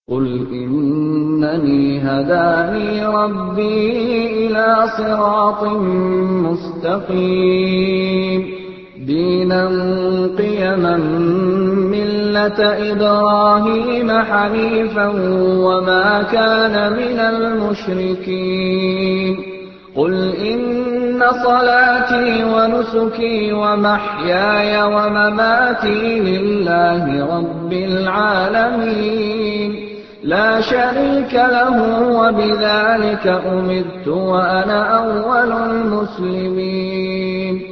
قُلْ إِنَّنِي هَدَانِي رَبِّي إِلَىٰ صِرَاطٍ مُّسْتَقِيمٍ دِينًا قِيَمًا مِّلَّةَ إِبْرَاهِيمَ حَنِيفًا وَمَا كَانَ مِنَ الْمُشْرِكِينَ قُلْ إِنَّ صَلَاتِي وَنُسُكِي وَمَحْيَايَ وَمَمَاتِي لِلَّهِ رَبِّ الْعَالَمِينَ لَا شَرِيكَ لَهُ وَبِذَٰلِكَ أُمِرْتُ وَأَنَا أَوَّلُ الْمُسْلِمِينَ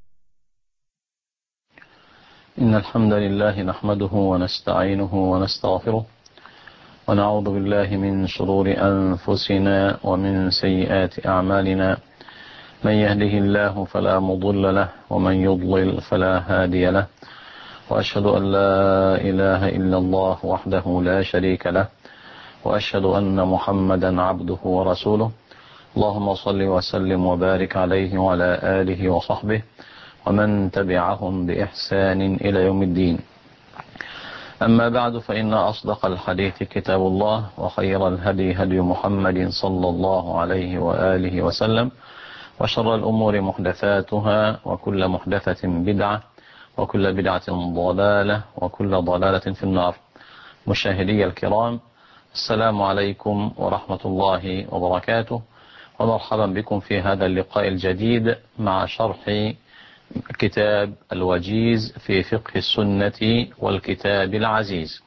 إن الحمد لله نحمده ونستعينه ونستغفره ونعوذ بالله من شرور أنفسنا ومن سيئات أعمالنا من يهده الله فلا مضل له ومن يضلل فلا هادي له وأشهد أن لا إله إلا الله وحده لا شريك له وأشهد أن محمدا عبده ورسوله اللهم صل وسلم وبارك عليه وعلى آله وصحبه ومن تبعهم بإحسان إلى يوم الدين. أما بعد، فإن أصدق الحديث كتاب الله، وخير الهدي هدي محمد صلى الله عليه وآله وسلم، وشر الأمور محدثاتها، وكل محدثة بدعة، وكل بدعة ضلالة، وكل ضلالة في النار. مشاهدي الكرام، السلام عليكم ورحمة الله وبركاته، ومرحبا بكم في هذا اللقاء الجديد مع شرح كتاب الوجيز في فقه السنة والكتاب العزيز.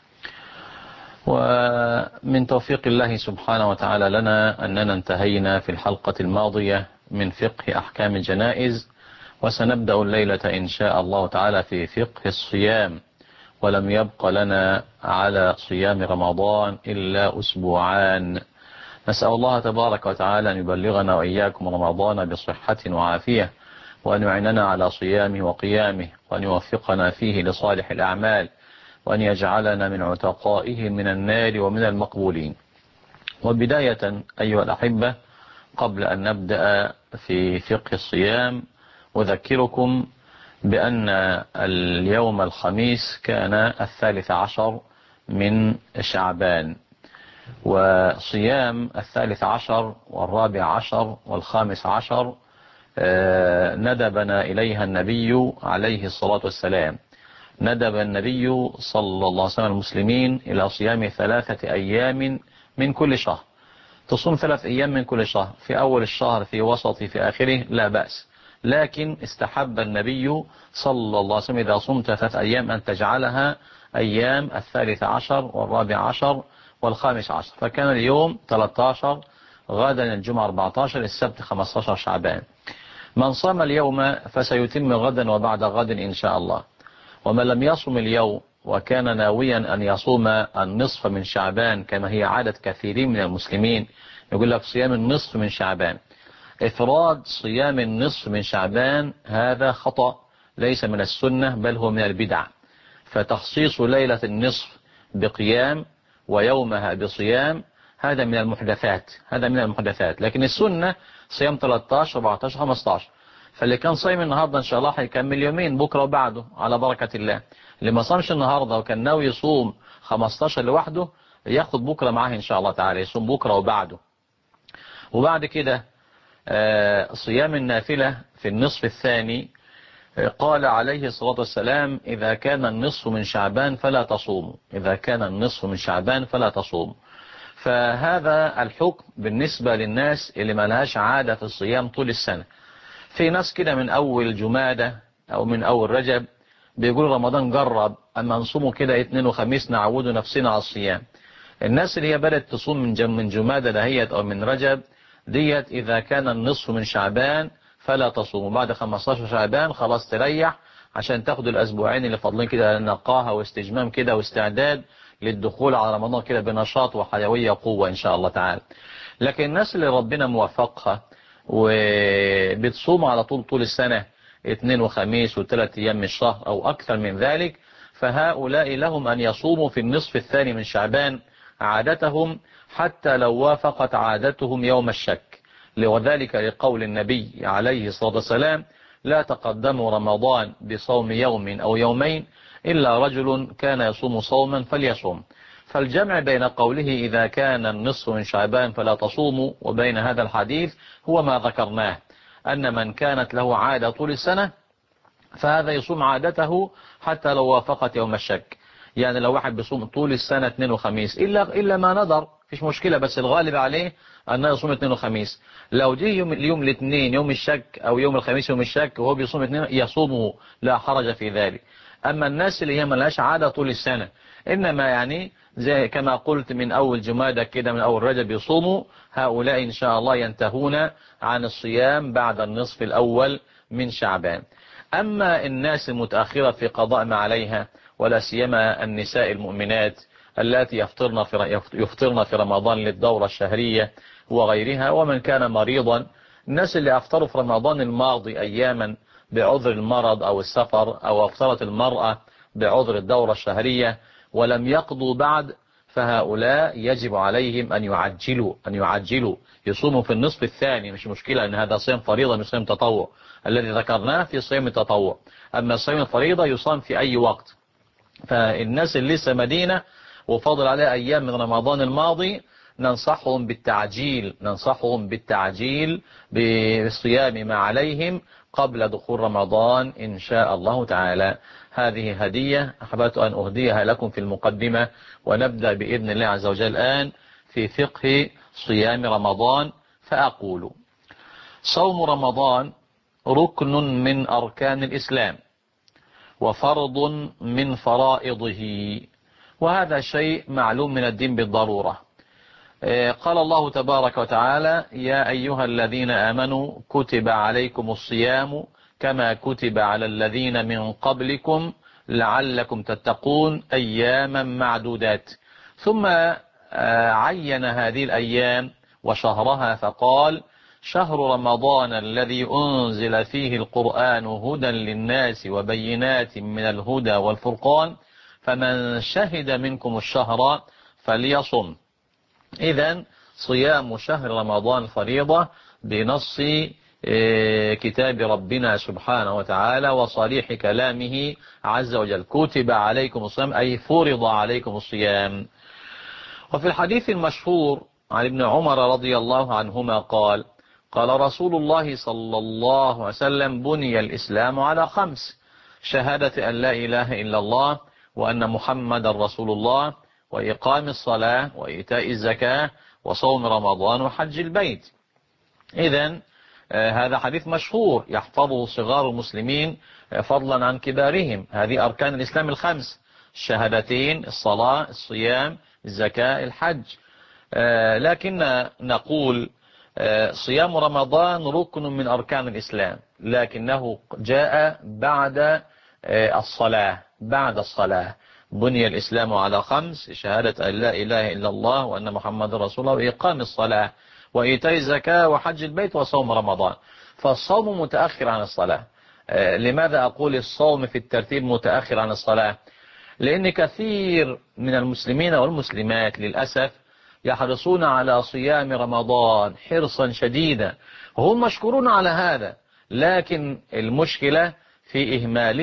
ومن توفيق الله سبحانه وتعالى لنا أننا انتهينا في الحلقة الماضية من فقه أحكام الجنائز، وسنبدأ الليلة إن شاء الله تعالى في فقه الصيام، ولم يبق لنا على صيام رمضان إلا أسبوعان. نسأل الله تبارك وتعالى أن يبلغنا وإياكم رمضان بصحة وعافية، وأن يعيننا على صيامه وقيامه، وأن يوفقنا فيه لصالح الأعمال، وأن يجعلنا من عتقائه من النار ومن المقبولين. وبداية أيها الأحبة، قبل أن نبدأ في فقه الصيام، أذكركم بأن اليوم الخميس كان 13 من شعبان، وصيام 13 و14 و15 ندبنا إليها النبي عليه الصلاة والسلام. ندب النبي صلى الله عليه وسلم المسلمين إلى صيام 3 أيام من كل شهر. تصوم 3 أيام من كل شهر، في أول الشهر، في وسطه، في آخره، لا بأس. لكن استحب النبي صلى الله عليه وسلم إذا صمت 3 أيام أن تجعلها أيام 13 و14 و15. فكان اليوم 13، غدا الجمعة 14، السبت 15 شعبان. من صام اليوم فسيتم غدا وبعد غد إن شاء الله. ومن لم يصم اليوم وكان ناويا أن يصوم النصف من شعبان، كما هي عادة كثيرين من المسلمين، يقول لك صيام النصف من شعبان. إفراد صيام النصف من شعبان هذا خطأ، ليس من السنة، بل هو من البدع. فتخصيص ليلة النصف بقيام ويومها بصيام هذا من المحدثات. لكن السنة صيام 13 و14 15. فاللي كان صايم النهاردة إن شاء الله هيكمل يومين، بكرة وبعده على بركة الله. اللي ما صامش النهاردة وكان ناوي يصوم 15 لوحده، ياخد بكرة معاه إن شاء الله تعالى، يصوم بكرة وبعده. وبعد كده صيام النافلة في النصف الثاني، قال عليه الصلاة والسلام: إذا كان النصف من شعبان فلا تصوموا. إذا كان النصف من شعبان فلا تصوموا. فهذا الحكم بالنسبة للناس اللي ما لهاش عادة في الصيام طول السنة. في ناس كده من أول جمادة أو من أول رجب بيقولوا رمضان جرب، أما نصومه كده اثنين وخميس نعودوا نفسنا على الصيام. الناس اللي هي بدأت تصوم من جمادة دهيت أو من رجب ديت، إذا كان النصف من شعبان فلا تصوموا. بعد 15 شعبان خلاص تريح، عشان تاخدوا الأسبوعين اللي فاضلين كده نقاهة واستجمام كده واستعداد للدخول على رمضان كده بنشاط وحيوية وقوة إن شاء الله تعالى. لكن الناس اللي ربنا موفقها وبتصوم على طول السنة 2 وخميس و3 أيام من الشهر أو أكثر من ذلك، فهؤلاء لهم أن يصوموا في النصف الثاني من شعبان عادتهم، حتى لو وافقت عادتهم يوم الشك. وذلك لقول النبي عليه الصلاة والسلام: لا تقدموا رمضان بصوم يوم أو يومين إلا رجل كان يصوم صوما فليصوم. فالجمع بين قوله إذا كان النصف من شعبان فلا تصوموا وبين هذا الحديث هو ما ذكرناه، أن من كانت له عادة طول السنة فهذا يصوم عادته حتى لو وافقت يوم الشك. يعني لو واحد بيصوم طول السنة اثنين وخميس إلا ما نظر فيش مشكلة، بس الغالب عليه أنه يصوم اثنين وخميس. لو جه يوم الاثنين يوم الشك أو يوم الخميس يوم الشك وهو بيصوم اثنين يصومه لا حرج في ذلك. أما الناس اللي هي ملهاش عادة طول السنة، إنما يعني زي كما قلت من أول جمادى كده من أول رجب يصوموا، هؤلاء إن شاء الله ينتهون عن الصيام بعد النصف الأول من شعبان. أما الناس المتأخرة في قضاء ما عليها، ولا سيما النساء المؤمنات التي يفطرن في رمضان للدورة الشهرية وغيرها، ومن كان مريضا، الناس اللي أفطروا في رمضان الماضي أياما بعذر المرض أو السفر، أو أفطرت المرأة بعذر الدورة الشهرية ولم يقضوا بعد، فهؤلاء يجب عليهم أن يعجلوا يصوموا في النصف الثاني. مش مشكلة أن هذا صيام فريضة مش صيام تطوع، الذي ذكرناه في صيام التطوع. أما صيام الفريضة يصام في أي وقت. فالناس اللي لسه مدينة وفاضل عليها أيام من رمضان الماضي ننصحهم بالتعجيل بصيام ما عليهم قبل دخول رمضان إن شاء الله تعالى. هذه هدية أحببت أن أهديها لكم في المقدمة، ونبدأ بإذن الله عز وجل الآن في فقه صيام رمضان. فأقول: صوم رمضان ركن من أركان الإسلام وفرض من فرائضه، وهذا شيء معلوم من الدين بالضرورة. قال الله تبارك وتعالى: يا أيها الذين آمنوا كتب عليكم الصيام كما كتب على الذين من قبلكم لعلكم تتقون أياما معدودات. ثم عين هذه الأيام وشهرها فقال: شهر رمضان الذي أنزل فيه القرآن هدى للناس وبينات من الهدى والفرقان فمن شهد منكم الشهر فليصم. إذن صيام شهر رمضان فريضة بنص كتاب ربنا سبحانه وتعالى وصريح كلامه عز وجل. كتب عليكم الصيام أي فرض عليكم الصيام. وفي الحديث المشهور عن ابن عمر رضي الله عنهما قال: قال رسول الله صلى الله عليه وسلم: بني الإسلام على 5: شهادة أن لا إله إلا الله وأن محمد رسول الله وإقام الصلاة وإيتاء الزكاة وصوم رمضان وحج البيت. إذن هذا حديث مشهور يحفظه صغار المسلمين فضلا عن كبارهم. هذه أركان الإسلام 5: الشهادتين، الصلاة، الصيام، الزكاة، الحج. لكن نقول صيام رمضان ركن من أركان الإسلام، لكنه جاء بعد الصلاة. بني الإسلام على 5: شهادة أن لا إله إلا الله وأن محمد رسول الله وإقام الصلاة وإيتاء الزكاة وحج البيت وصوم رمضان. فالصوم متأخر عن الصلاة. لماذا أقول الصوم في الترتيب متأخر عن الصلاة؟ لأن كثير من المسلمين والمسلمات للأسف يحرصون على صيام رمضان حرصا شديدا، وهم مشكورون على هذا، لكن المشكلة في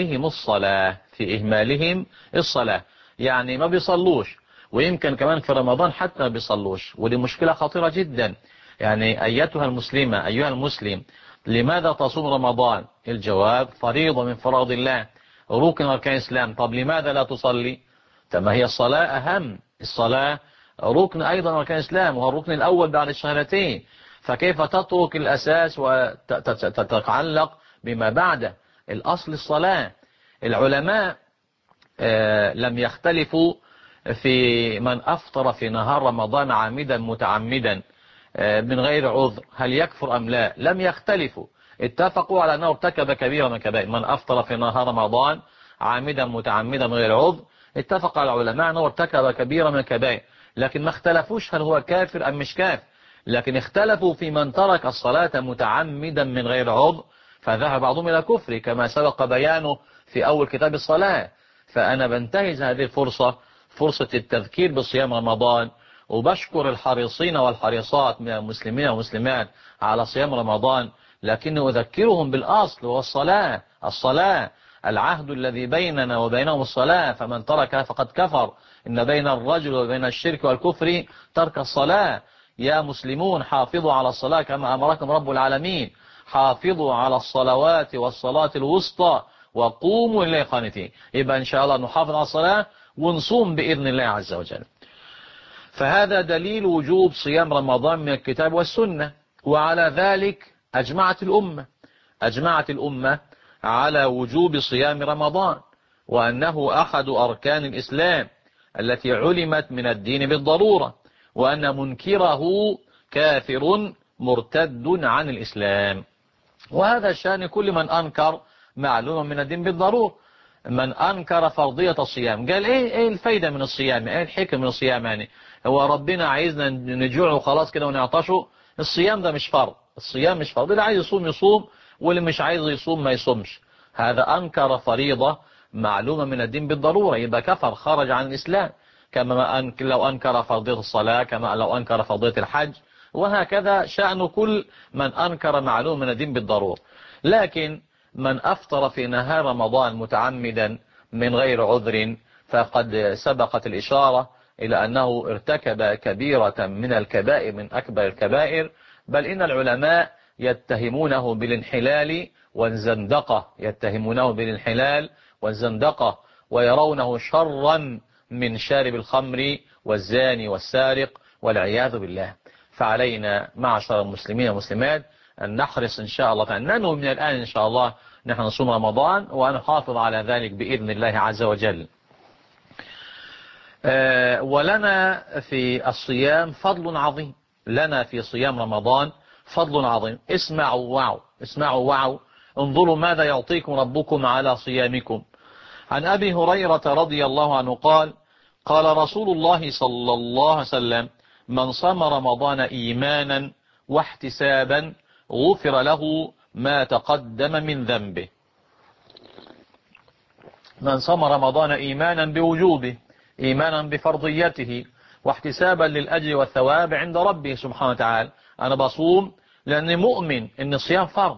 إهمالهم الصلاة. يعني ما بيصلوش، ويمكن كمان في رمضان حتى ما بيصلوش، ودي مشكلة خطيرة جدا. يعني أيتها المسلمة أيها المسلم، لماذا تصوم رمضان؟ الجواب: فريضة من فرائض الله، ركن أركان الإسلام. طب لماذا لا تصلي؟ ما هي الصلاة أهم. الصلاة ركن أيضا أركان الإسلام، وهو الركن الأول بعد الشهادتين، فكيف تترك الأساس وتتعلق بما بعده؟ الأصل الصلاة. العلماء لم يختلفوا في من أفطر في نهار رمضان عامدا متعمدا من غير عذر هل يكفر أم لا. لم يختلفوا، اتفقوا على أنه ارتكب كبيرة من كبائر. من أفطر في نهار رمضان عامدا متعمدا من غير عذر اتفق على العلماء أنه ارتكب كبيرة من الكبائر، لكن ما اختلفوش هل هو كافر أم مش كافر. لكن اختلفوا في من ترك الصلاة متعمدا من غير عذر فذهب بعضهم إلى كفر كما سبق بيانه في أول كتاب الصلاة. فأنا بنتهز هذه الفرصة، فرصة التذكير بصيام رمضان، وبشكر الحريصين والحريصات من المسلمين والمسلمات على صيام رمضان، لكن أذكرهم بالأصل وهو الصلاة. العهد الذي بيننا وبينهم الصلاة، فمن تركها فقد كفر. إن بين الرجل وبين الشرك والكفر ترك الصلاة. يا مسلمون حافظوا على الصلاة كما أمركم رب العالمين، حافظوا على الصلوات والصلاة الوسطى وقوموا إليه قانتين. يبقى إن شاء الله نحافظ على الصلاة ونصوم بإذن الله عز وجل. فهذا دليل وجوب صيام رمضان من الكتاب والسنة. وعلى ذلك أجمعت الأمة على وجوب صيام رمضان، وأنه أحد أركان الإسلام التي علمت من الدين بالضرورة، وأن منكره كافر مرتد عن الإسلام. وهذا شأن كل من أنكر معلومة من الدين بالضرورة. من أنكر فرضية الصيام قال إيه الفايدة من الصيام، إيه الحكم من الصيام؟ يعني هو ربنا عايزنا نجوع وخلاص كده ونعطشه؟ الصيام ده مش فرض، الصيام مش فرض، اللي عايز يصوم يصوم واللي مش عايز يصوم ما يصومش. هذا أنكر فريضة معلومة من الدين بالضرورة، يبقى كفر، خرج عن الإسلام. كما لو أنكر فرضية الصلاة، كما لو أنكر فرضية الحج، وهكذا شأن كل من أنكر معلومة من الدين بالضرورة. لكن من أفطر في نهار رمضان متعمدا من غير عذر فقد سبقت الإشارة إلى أنه ارتكب كبيرة من الكبائر، من أكبر الكبائر، بل إن العلماء يتهمونه بالانحلال والزندقة، ويرونه شرا من شارب الخمر والزاني والسارق والعياذ بالله. فعلينا معشر المسلمين والمسلمات أن نحرص إن شاء الله، فأنه من الآن إن شاء الله نحن نصوم رمضان ونحافظ على ذلك بإذن الله عز وجل. ولنا في الصيام فضل عظيم، لنا في صيام رمضان فضل عظيم. اسمعوا وعوا، انظروا ماذا يعطيكم ربكم على صيامكم. عن أبي هريرة رضي الله عنه قال: قال رسول الله صلى الله عليه وسلم: من صام رمضان إيمانا واحتسابا غفر له ما تقدم من ذنبه. من صام رمضان إيمانا بوجوبه، إيمانا بفرضيته، واحتسابا للأجر والثواب عند ربه سبحانه وتعالى. أنا بصوم لأني مؤمن إن الصيام فرض،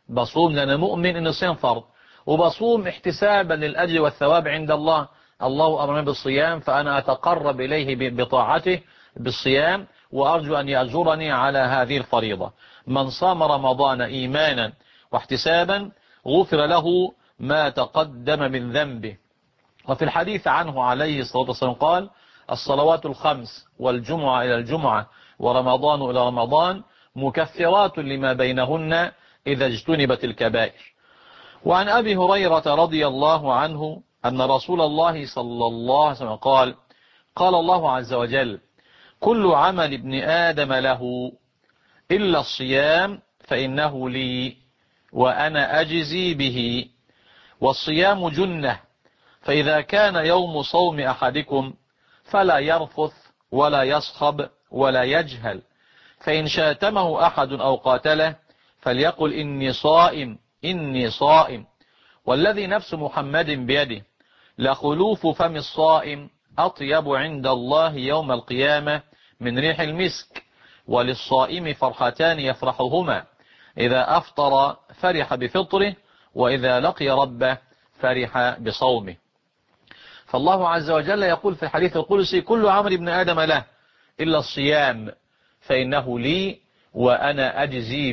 وبصوم احتسابا للأجر والثواب عند الله. الله أمرني بالصيام فأنا أتقرب إليه بطاعته بالصيام، وأرجو أن يأجرني على هذه الفريضة. من صام رمضان إيمانا واحتسابا غفر له ما تقدم من ذنبه. وفي الحديث عنه عليه الصلاة والسلام قال: الصلوات الخمس والجمعة إلى الجمعة ورمضان إلى رمضان مكفرات لما بينهن إذا اجتنبت الكبائر. وعن أبي هريرة رضي الله عنه أن رسول الله صلى الله عليه وسلم قال: قال الله عز وجل: كل عمل ابن آدم له إلا الصيام فإنه لي وأنا أجزي به. والصيام جنة، فإذا كان يوم صوم أحدكم فلا يرفث ولا يصخب ولا يجهل، فإن شاتمه أحد أو قاتله فليقل إني صائم، والذي نفس محمد بيده لخلوف فم الصائم أطيب عند الله يوم القيامة من ريح المسك. وللصائم فرحتان يفرحهما: إذا أفطر فرح بفطره، وإذا لقي ربه فرح بصومه. فالله عز وجل يقول في الحديث القدسي: كل عمل ابن آدم له إلا الصيام فإنه لي وأنا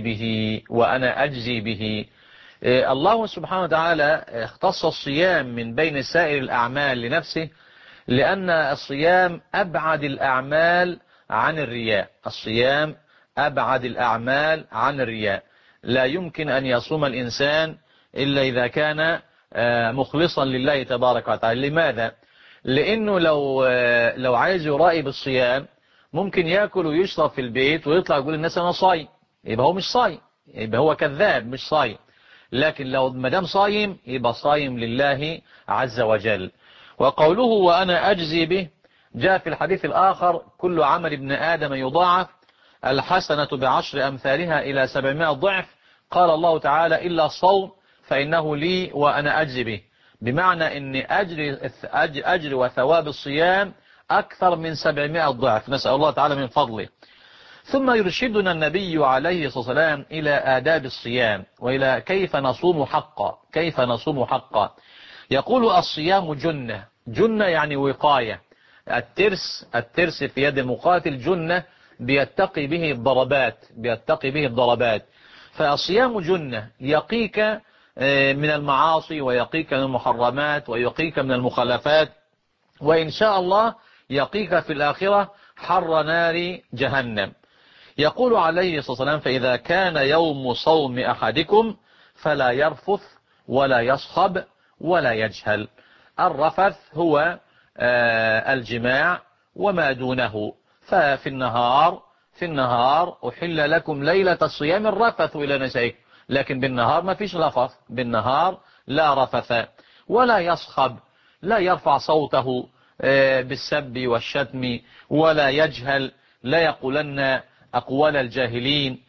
أجزي به. الله سبحانه وتعالى اختص الصيام من بين سائر الأعمال لنفسه، لأن الصيام أبعد الأعمال عن الرياء. لا يمكن أن يصوم الإنسان إلا إذا كان مخلصا لله تبارك وتعالى. لماذا؟ لأنه لو عايز يرائي بالصيام ممكن يأكل ويشرب في البيت ويطلع يقول الناس أنا صايم، يبقى هو مش صايم، يبقى هو كذاب مش صايم. لكن لو مدام صايم يبقى صايم لله عز وجل. وقوله وأنا أجزي به جاء في الحديث الآخر: كل عمل ابن آدم يضاعف، الحسنة بعشر أمثالها إلى 700 ضعف. قال الله تعالى: إلا الصوم فإنه لي وأنا أجزي به، بمعنى أن أجر وثواب الصيام أكثر من 700 ضعف، نسأل الله تعالى من فضله. ثم يرشدنا النبي عليه الصلاة والسلام إلى آداب الصيام وإلى كيف نصوم حقا، كيف نصوم حقا. يقول الصيام جنة، جنة يعني وقاية. الترس في يد المقاتل جنة بيتقي به الضربات، بيتقي به الضربات. فالصيام جنة يقيك من المعاصي، ويقيك من المحرمات، ويقيك من المخالفات، وإن شاء الله يقيك في الآخرة حر نار جهنم. يقول عليه الصلاة والسلام: فإذا كان يوم صوم أحدكم فلا يرفث ولا يصخب ولا يجهل. الرفث هو الجماع وما دونه. ففي النهار أحل لكم ليلة الصيام الرفث إلى نسائكم، لكن بالنهار ما فيش رفث، بالنهار لا رفث. ولا يصخب، لا يرفع صوته بالسب والشتم، ولا يجهل، لا يقولن أقوال الجاهلين.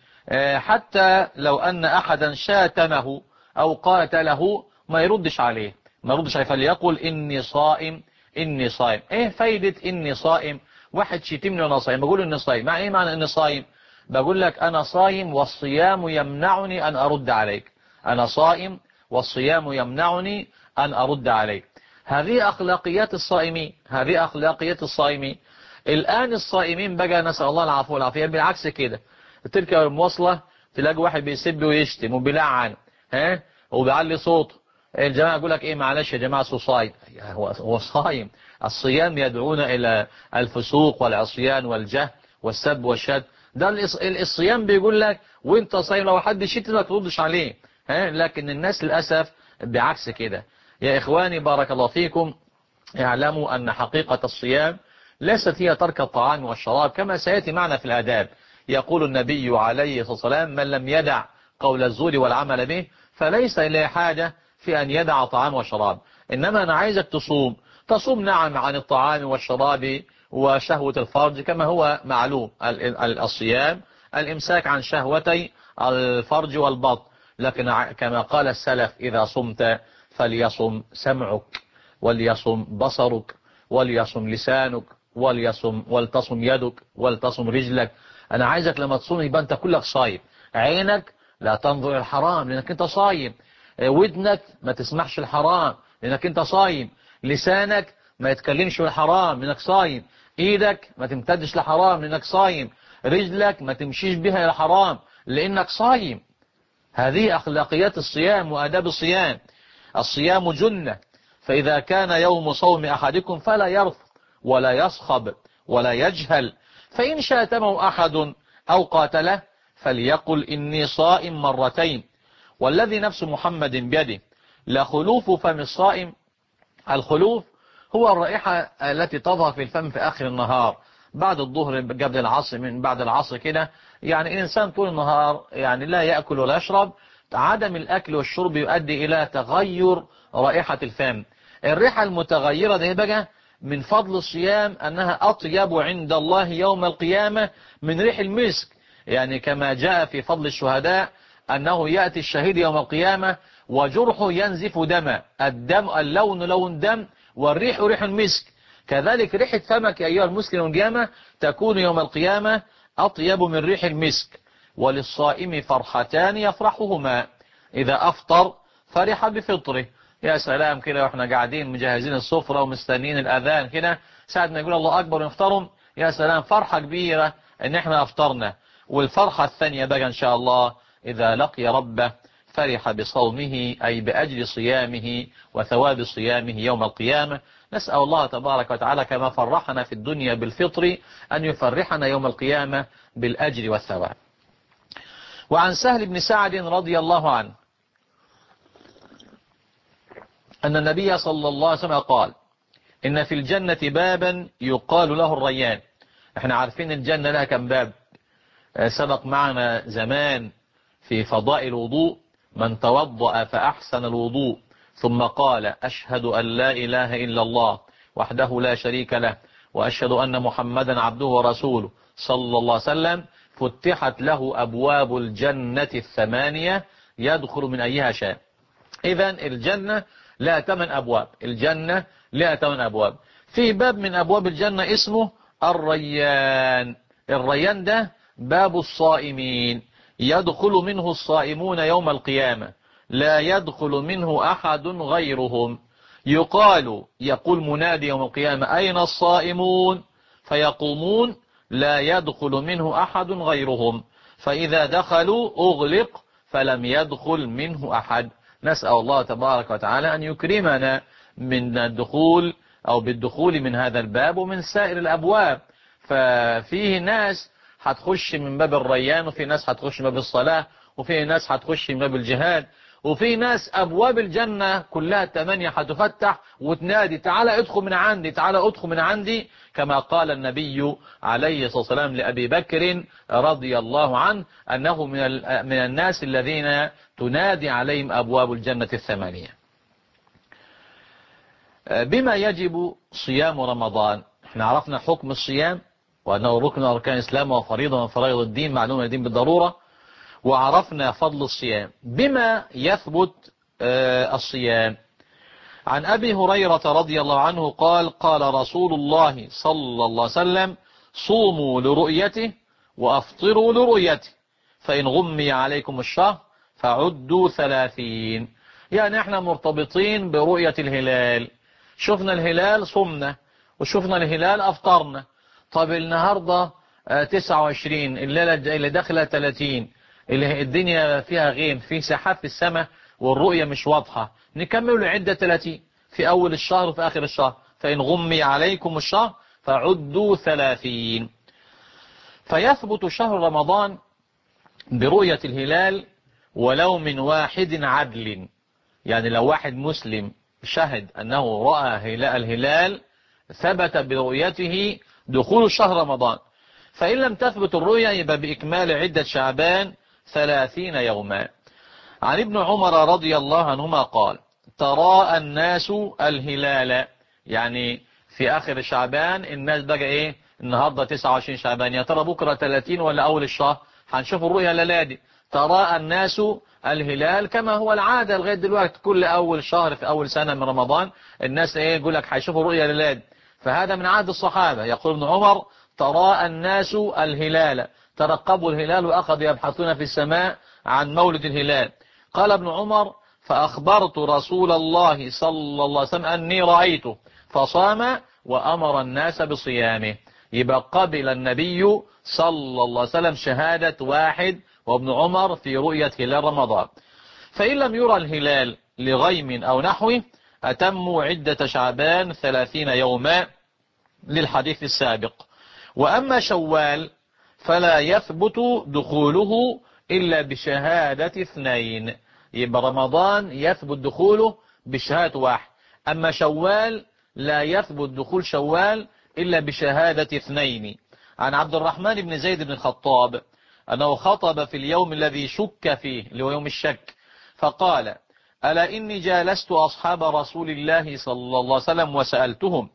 حتى لو أن أحدا شاتمه أو قاتله ما يردش عليه، ما يردش عليه، فليقل إني صائم، إني صائم. إيه فايدة إني صائم؟ واحد شتمني وأنا صائم بقول إني صائم، مع إيه معنى إني صائم؟ بقول لك أنا صائم والصيام يمنعني أن أرد عليك، أنا صائم والصيام يمنعني أن أرد عليك. هذه أخلاقيات الصائمين، هذه أخلاقيات الصائمين. الآن الصائمين بقى نسأل الله العفو والعافية بالعكس كده، تركب المواصلة تلاقي واحد بيسب ويشتم وبيلعن وبيعلي صوته. الجماعة يقول لك ايه معلش يا جماعة صايم، هو صايم. الصيام يدعون إلى الفسوق والعصيان والجهل والسب والشد. ده الصيام بيقول لك وانت صايم لو حد شتمك ما تردش عليه. لكن الناس للأسف بعكس كده. يا إخواني بارك الله فيكم، اعلموا أن حقيقة الصيام ليست هي ترك الطعام والشراب كما سيأتي معنا في الآداب. يقول النبي عليه الصلاة والسلام: من لم يدع قول الزور والعمل به فليس إليه حاجة في أن يدع طعام وشراب. إنما أنا عايزك تصوم نعم عن الطعام والشراب وشهوة الفرج كما هو معلوم. الصيام الإمساك عن شهوتي الفرج والبطن، لكن كما قال السلف: إذا صمت فليصم سمعك، وليصم بصرك، وليصم لسانك، ولتصم يدك، ولتصم رجلك. أنا عايزك لما تصوم يبقى أنت كلك صايم. عينك لا تنظر إلى الحرام لأنك أنت صايم، ودنك ما تسمعش الحرام لأنك أنت صايم، لسانك ما يتكلمش بالحرام لأنك صايم، إيدك ما تمتدش لحرام لأنك صايم، رجلك ما تمشيش بها إلى حرام لأنك صايم. هذه أخلاقيات الصيام وآداب الصيام. الصيام جنة، فإذا كان يوم صوم أحدكم فلا يرفث ولا يصخب ولا يجهل. فإن شاتمه أحد أو قاتله فليقل إني صائم مرتين، والذي نفس محمد بيده لخلوف فم الصائم. الخلوف هو الرائحة التي تظهر في الفم في آخر النهار بعد الظهر قبل العصر، من بعد العصر كده. يعني الإنسان طول النهار يعني لا يأكل ولا يشرب، عدم الأكل والشرب يؤدي إلى تغير رائحة الفم. الريحة المتغيرة دي بقى من فضل الصيام أنها أطيب عند الله يوم القيامة من ريح المسك. يعني كما جاء في فضل الشهداء أنه يأتي الشهيد يوم القيامة وجرحه ينزف دما، اللون لون دم والريح ريح المسك. كذلك ريحة فمك أيها المسلم القيامة تكون يوم القيامة أطيب من ريح المسك. وللصائم فرحتان يفرحهما: إذا أفطر فرح بفطره. يا سلام كده واحنا قاعدين مجهزين السفرة ومستنين الأذان كده، ساعة ما يقول الله أكبر ونفطرهم، يا سلام فرحة كبيرة إن احنا أفطرنا. والفرحة الثانية بقى إن شاء الله إذا لقي ربه فرح بصومه، أي بأجل صيامه وثواب صيامه يوم القيامة. نسأل الله تبارك وتعالى كما فرحنا في الدنيا بالفطر أن يفرحنا يوم القيامة بالأجر والثواب. وعن سهل بن سعد رضي الله عنه أن النبي صلى الله عليه وسلم قال: إن في الجنة بابا يقال له الريان. احنا عارفين الجنة لها كم باب، سبق معنا زمان في فضائل الوضوء: من توضأ فأحسن الوضوء ثم قال أشهد أن لا إله إلا الله وحده لا شريك له وأشهد أن محمدا عبده ورسوله صلى الله عليه وسلم، فتحت له أبواب الجنة الثمانية يدخل من أيها شاء. إذن الجنة لها 8 أبواب، الجنة لها 8 أبواب. في باب من أبواب الجنة اسمه الريان. الريان ده باب الصائمين، يدخل منه الصائمون يوم القيامة، لا يدخل منه أحد غيرهم. يقول منادي يوم القيامة: أين الصائمون؟ فيقومون: لا يدخل منه أحد غيرهم. فإذا دخلوا أغلق فلم يدخل منه أحد. نسأل الله تبارك وتعالى أن يكرمنا من الدخول أو بالدخول من هذا الباب ومن سائر الأبواب. ففيه ناس هتخش من باب الريان، وفي ناس هتخش من باب الصلاة، وفي ناس هتخش من باب الجهاد، وفي ناس أبواب الجنة كلها 8 هتفتح وتنادي: تعالى ادخل من عندي، تعالى ادخل من عندي، كما قال النبي عليه الصلاة والسلام لأبي بكر رضي الله عنه أنه من الناس الذين تنادي عليهم أبواب الجنة 8. بما يجب صيام رمضان؟ احنا عرفنا حكم الصيام وأنه ركن أركان الإسلام وفريضة من فرائض الدين، معلومة الدين بالضرورة، وعرفنا فضل الصيام. بما يثبت الصيام؟ عن أبي هريرة رضي الله عنه قال: قال رسول الله صلى الله عليه وسلم: صوموا لرؤيته وأفطروا لرؤيته، فإن غمي عليكم الشهر فعدوا 30. يعني احنا مرتبطين برؤية الهلال، شفنا الهلال صمنا، وشفنا الهلال أفطرنا. طب النهاردة 29، الليلة اللي داخلة 30، الدنيا فيها غيم، في سحاب في السماء والرؤية مش واضحة، نكمل لعدة 30 في أول الشهر وفي آخر الشهر. فإن غمي عليكم الشهر فعدوا 30. فيثبت شهر رمضان برؤية الهلال ولو من واحد عدل. يعني لو واحد مسلم شهد أنه رأى الهلال ثبت برؤيته دخول شهر رمضان. فإن لم تثبت الرؤيا يبقى بإكمال عدة شعبان 30 يوما. عن ابن عمر رضي الله عنهما قال: تراءى الناس الهلال، يعني في آخر شعبان الناس بقى إيه، النهاردة 29 شعبان، يا ترى بكرة 30 ولا أول الشهر؟ هنشوف الرؤيا للادي. تراءى الناس الهلال كما هو العادة لغاية دلوقتي، كل أول شهر في أول سنة من رمضان الناس إيه يقول لك هيشوفوا الرؤيا للادي. فهذا من عهد الصحابة. يقول ابن عمر: تراءى الناس الهلال، ترقبوا الهلال وأخذوا يبحثون في السماء عن مولد الهلال. قال ابن عمر: فأخبرت رسول الله صلى الله عليه وسلم أني رأيته فصام وأمر الناس بصيامه. يبقى قبل النبي صلى الله عليه وسلم شهادة واحد وابن عمر في رؤية هلال رمضان. فإن لم يرى الهلال لغيم أو نحوه أتموا عدة شعبان 30 يوما للحديث السابق. وأما شوال فلا يثبت دخوله إلا بشهادة 2. يبقى رمضان يثبت دخوله بشهادة واحد، أما شوال لا يثبت دخول شوال إلا بشهادة 2. عن عبد الرحمن بن زيد بن الخطاب أنه خطب في اليوم الذي شك فيه، اللي هو يوم الشك، فقال: ألا إني جالست أصحاب رسول الله صلى الله عليه وسلم وسألتهم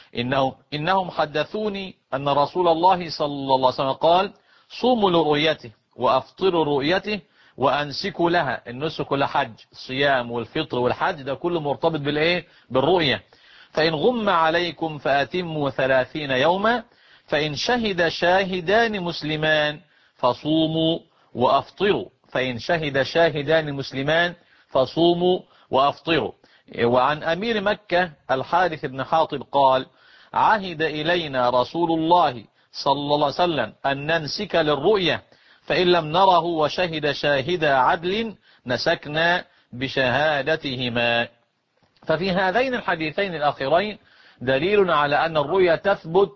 إنهم حدثوني أن رسول الله صلى الله عليه وسلم قال: صوموا لرؤيته وأفطروا رؤيته وأنسكوا لها. النسك لحج، الصيام والفطر والحج ده كله مرتبط بالإيه؟ بالرؤية. فإن غم عليكم فأتموا 30 يوما، فإن شهد شاهدان مسلمان فصوموا وأفطروا. فإن شهد شاهدان مسلمان فصوموا وأفطروا. وعن أمير مكة الحارث بن حاطب قال: عهد إلينا رسول الله صلى الله عليه وسلم أن ننسك للرؤية، فإن لم نره وشهد شاهد عدل نسكنا بشهادتهما. ففي هذين الحديثين الأخيرين دليل على أن الرؤية تثبت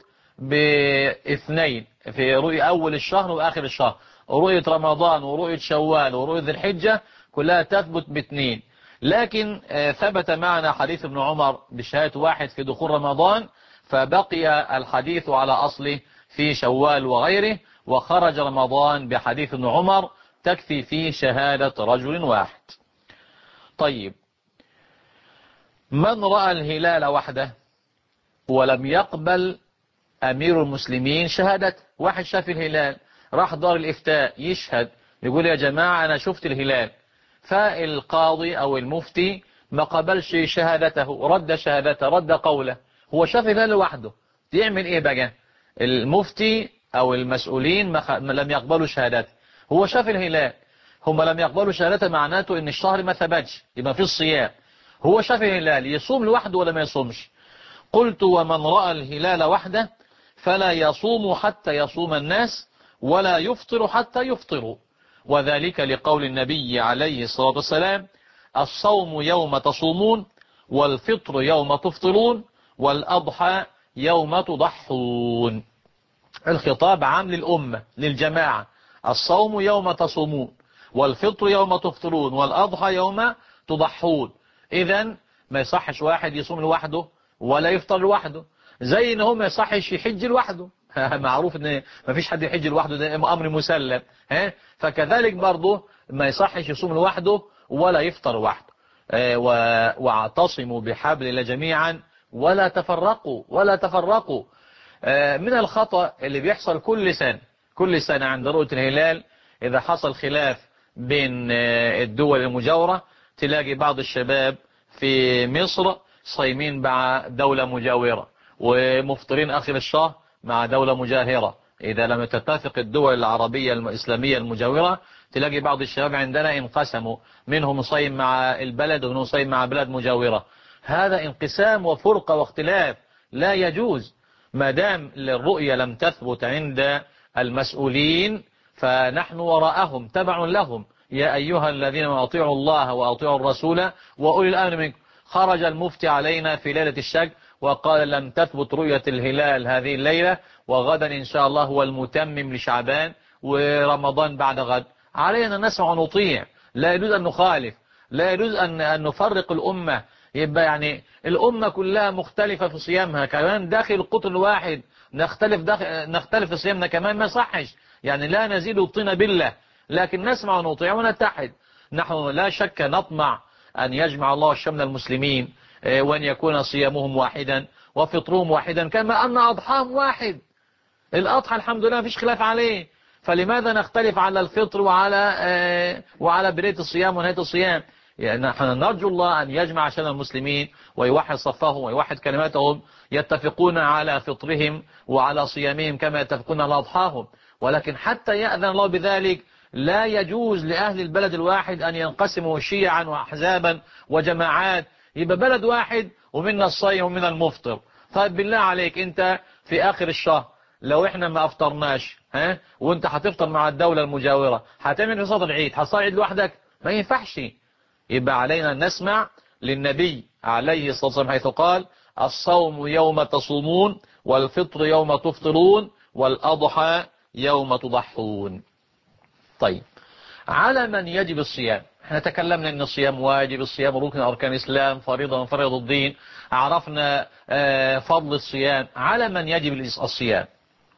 باثنين، في رؤية أول الشهر وآخر الشهر. رؤية رمضان ورؤية شوال ورؤية ذي الحجة كلها تثبت باثنين. لكن ثبت معنا حديث ابن عمر بشهادة واحد في دخول رمضان، فبقي الحديث على أصله في شوال وغيره، وخرج رمضان بحديث ابن عمر تكفي فيه شهادة رجل واحد. طيب، من رأى الهلال وحده ولم يقبل أمير المسلمين شهادة؟ واحد شاف الهلال راح دار الإفتاء يشهد، يقول: يا جماعة أنا شفت الهلال. فالقاضي أو المفتي ما قبلش شهادته، رد شهادته، رد قوله. هو شاف الهلال وحده، يعمل إيه بقى؟ المفتي أو المسؤولين لم يقبلوا شهادته. هو شاف الهلال، هم لم يقبلوا شهادته، معناته ان الشهر ما ثبتش، يبقى في الصيام. هو شاف الهلال، يصوم لوحده ولا ما يصومش؟ قلت: ومن رأى الهلال وحده فلا يصوم حتى يصوم الناس، ولا يفطر حتى يفطروا، وذلك لقول النبي عليه الصلاة والسلام: الصوم يوم تصومون، والفطر يوم تفطرون، والأضحى يوم تضحون. الخطاب عام للأمة، للجماعة. الصوم يوم تصومون، والفطر يوم تفطرون، والأضحى يوم تضحون. إذن ما يصحش واحد يصوم لوحده ولا يفطر لوحده، زي ان هو ما يصحش يحج لوحده. معروف ان ما فيش حد يحج لوحده، ده امر مسلم. فكذلك برضه ما يصحش يصوم لوحده ولا يفطر لوحده. واعتصموا بحبل الله جميعا ولا تفرقوا ولا تفرقوا. من الخطأ اللي بيحصل كل سنة عند رؤية الهلال، إذا حصل خلاف بين الدول المجاورة، تلاقي بعض الشباب في مصر صايمين مع دولة مجاورة، ومفطرين آخر الشهر مع دولة مجاهرة. إذا لم تتفق الدول العربية الإسلامية المجاورة، تلاقي بعض الشباب عندنا انقسموا، منهم صايم مع البلد ومنهم صايم مع بلد مجاورة. هذا انقسام وفرقة واختلاف لا يجوز. ما دام الرؤية لم تثبت عند المسؤولين فنحن وراءهم تبع لهم. يا أيها الذين أطيعوا الله وأطيعوا الرسول وأولي الأمر منكم. خرج المفتي علينا في ليلة الشك وقال: لم تثبت رؤية الهلال هذه الليلة، وغدا إن شاء الله هو المتمم لشعبان، ورمضان بعد غد. علينا نسمع ونطيع، لا يجوز أن نخالف، لا يجوز أن نفرق الأمة. يبقى يعني الأمة كلها مختلفة في صيامها، كمان داخل القطر الواحد نختلف في صيامنا كمان، ما صحش. يعني لا نزيد الطين بالله، لكن نسمع ونطيع ونتحد. نحن لا شك نطمع أن يجمع الله شمل المسلمين، وأن يكون صيامهم واحدا وفطرهم واحدا، كما أن أضحاهم واحد. الأضحى الحمد لله مفيش خلاف عليه، فلماذا نختلف على الفطر وعلى بداية الصيام ونهاية الصيام؟ يعني نحن نرجو الله أن يجمع شمل المسلمين ويوحد صفهم ويوحد كلماتهم، يتفقون على فطرهم وعلى صيامهم كما يتفقون على أضحاهم. ولكن حتى يأذن الله بذلك لا يجوز لأهل البلد الواحد أن ينقسموا شيعا وأحزابا وجماعات. يبقى بلد واحد ومنا الصيم ومنا المفطر. طيب بالله عليك، أنت في آخر الشهر لو احنا ما افطرناش وانت هتفطر مع الدولة المجاورة، هتعمل في صلاة العيد؟ هتصلي العيد لوحدك؟ ما ينفعش. يبقى علينا نسمع للنبي عليه الصلاة والسلام حيث قال: الصوم يوم تصومون، والفطر يوم تفطرون، والأضحى يوم تضحون. طيب، على من يجب الصيام؟ احنا تكلمنا ان الصيام واجب، الصيام ركن أركان الإسلام، فريضة من فرائض الدين، عرفنا فضل الصيام. على من يجب الصيام؟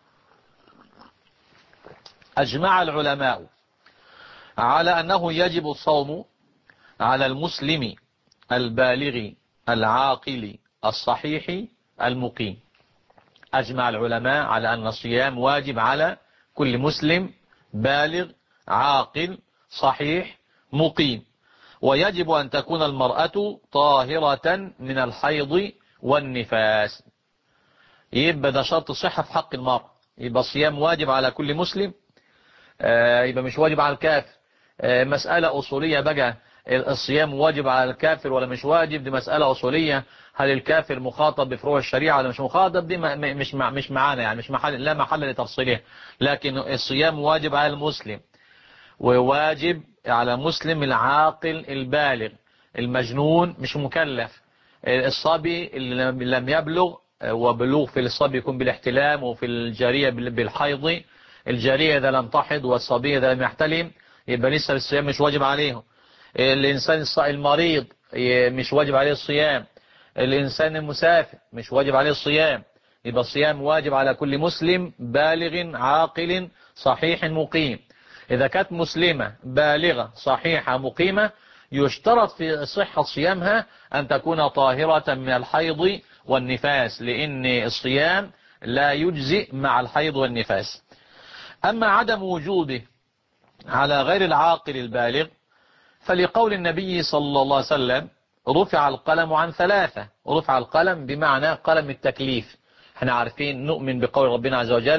أجمع العلماء على أنه يجب الصوم على المسلم البالغ العاقل الصحيح المقيم. أجمع العلماء على أن الصيام واجب على كل مسلم بالغ عاقل صحيح مقيم، ويجب أن تكون المرأة طاهرة من الحيض والنفاس. يبقى ده شرط الصحة في حق المرأة. يبقى الصيام واجب على كل مسلم، يبقى مش واجب على الكافر. مسألة أصولية بقى، الصيام واجب على الكافر ولا مش واجب؟ دي مسألة أصولية. هل الكافر مخاطب بفروع الشريعة ولا مش مخاطب؟ دي مش معانا، يعني مش محل، لا محل لتفصيلها. لكن الصيام واجب على المسلم، وواجب على مسلم العاقل البالغ. المجنون مش مكلف. الصبي اللي لم يبلغ، وبلوغ في الصبي يكون بالاحتلام، وفي الجارية بالحيض. الجارية إذا لم تحض والصبي إذا لم يحتلم يبقى لسه الصيام مش واجب عليهم. الإنسان المريض مش واجب عليه الصيام. الإنسان المسافر مش واجب عليه الصيام. يبقى الصيام واجب على كل مسلم بالغ عاقل صحيح مقيم. إذا كانت مسلمة بالغة صحيحة مقيمة، يشترط في صحة صيامها أن تكون طاهرة من الحيض والنفاس، لأن الصيام لا يجزئ مع الحيض والنفاس. أما عدم وجوده على غير العاقل البالغ فلقول النبي صلى الله عليه وسلم: رفع القلم عن ثلاثة. رفع القلم بمعنى قلم التكليف. احنا عارفين نؤمن بقول ربنا عز وجل: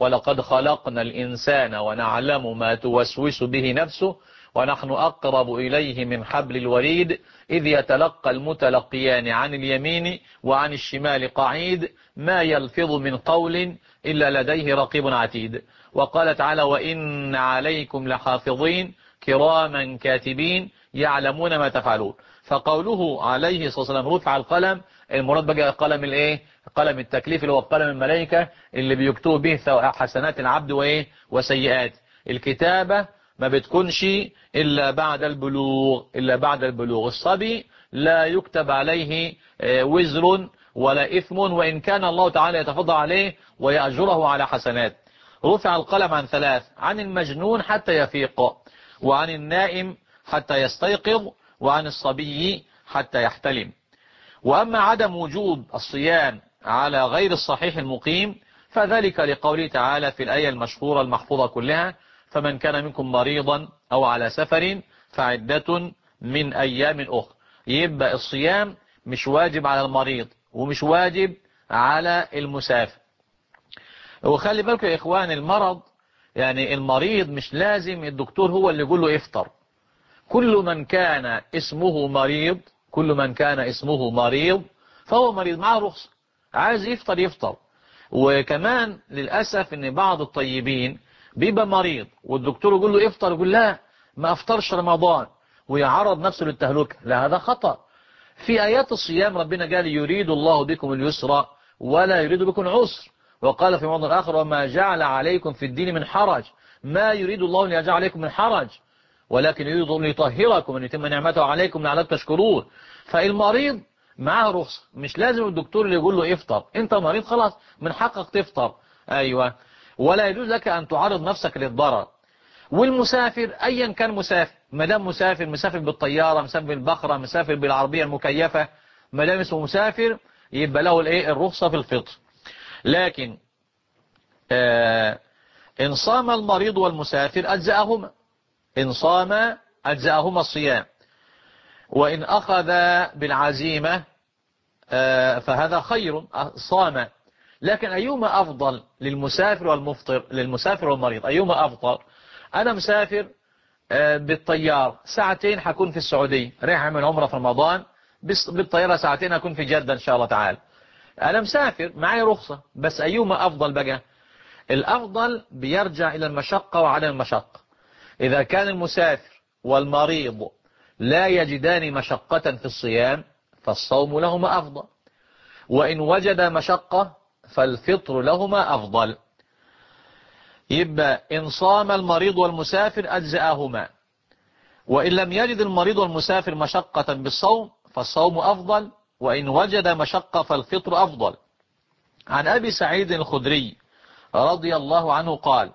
ولقد خلقنا الإنسان ونعلم ما توسوس به نفسه ونحن أقرب إليه من حبل الوريد إذ يتلقى المتلقيان عن اليمين وعن الشمال قعيد ما يلفظ من قول إلا لديه رقيب عتيد. وقال تعالى وإن عليكم لحافظين كراما كاتبين يعلمون ما تفعلون. فقوله عليه الصلاة والسلام رفع القلم، المراد بقى قلم الايه؟ قلم التكليف اللي هو قلم الملائكة اللي بيكتبوا به حسنات العبد وايه وسيئات. الكتابة ما بتكونش إلا بعد البلوغ، إلا بعد البلوغ. الصبي لا يكتب عليه وزر ولا إثم وإن كان الله تعالى يتفضل عليه ويأجره على حسنات. رفع القلم عن ثلاث: عن المجنون حتى يفيق، وعن النائم حتى يستيقظ، وعن الصبي حتى يحتلم. وأما عدم وجوب الصيام على غير الصحيح المقيم فذلك لقوله تعالى في الآية المشهورة المحفوظة كلها: فمن كان منكم مريضا أو على سفر فعدة من أيام أخرى. يبقى الصيام مش واجب على المريض ومش واجب على المسافر. وخلي بالكم يا إخوان، المرض يعني المريض مش لازم الدكتور هو اللي يقول له افطر. كل من كان اسمه مريض، كل من كان اسمه مريض فهو مريض، معه رخصة، عايز يفطر يفطر. وكمان للأسف ان بعض الطيبين بيبقى مريض والدكتور يقول له افطر، يقول لا ما افطرش رمضان ويعرض نفسه للتهلكة. لا، هذا خطأ. في آيات الصيام ربنا قال يريد الله بكم اليسر ولا يريد بكم العسر، وقال في موضع آخر وما جعل عليكم في الدين من حرج، ما يريد الله أن يجعل عليكم من حرج ولكن يريد أن يطهركم أن يتم نعمته عليكم لعلكم تشكرون. فالمريض معه رخصة، مش لازم الدكتور اللي يقول له افطر. انت مريض خلاص من حقك تفطر. ايوه، ولا يجوز لك ان تعرض نفسك للضرر. والمسافر ايا كان مسافر، ما دام مسافر، مسافر بالطيارة، مسافر بالبخرة، مسافر بالعربية المكيفة، ما دام اسمه مسافر يبقى له الايه الرخصة في الفطر. لكن ان صام المريض والمسافر اجزأهما، إن صام أجزأهما الصيام. وإن أخذ بالعزيمة فهذا خير، صام. لكن أيهما أفضل للمسافر والمفطر، للمسافر والمريض أيهما أفضل؟ أنا مسافر بالطيار ساعتين حكون في السعودية، رايح أعمل عمرة في رمضان، بالطيارة ساعتين أكون في جدة إن شاء الله تعالى. أنا مسافر معي رخصة، بس أيهما أفضل بقى؟ الأفضل بيرجع إلى المشقة وعدم المشقة. إذا كان المسافر والمريض لا يجدان مشقة في الصيام فالصوم لهما أفضل، وإن وجد مشقة فالفطر لهما أفضل. يبقى إن صام المريض والمسافر أجزأهما، وإن لم يجد المريض والمسافر مشقة بالصوم فالصوم أفضل، وإن وجد مشقة فالفطر أفضل. عن أبي سعيد الخدري رضي الله عنه قال: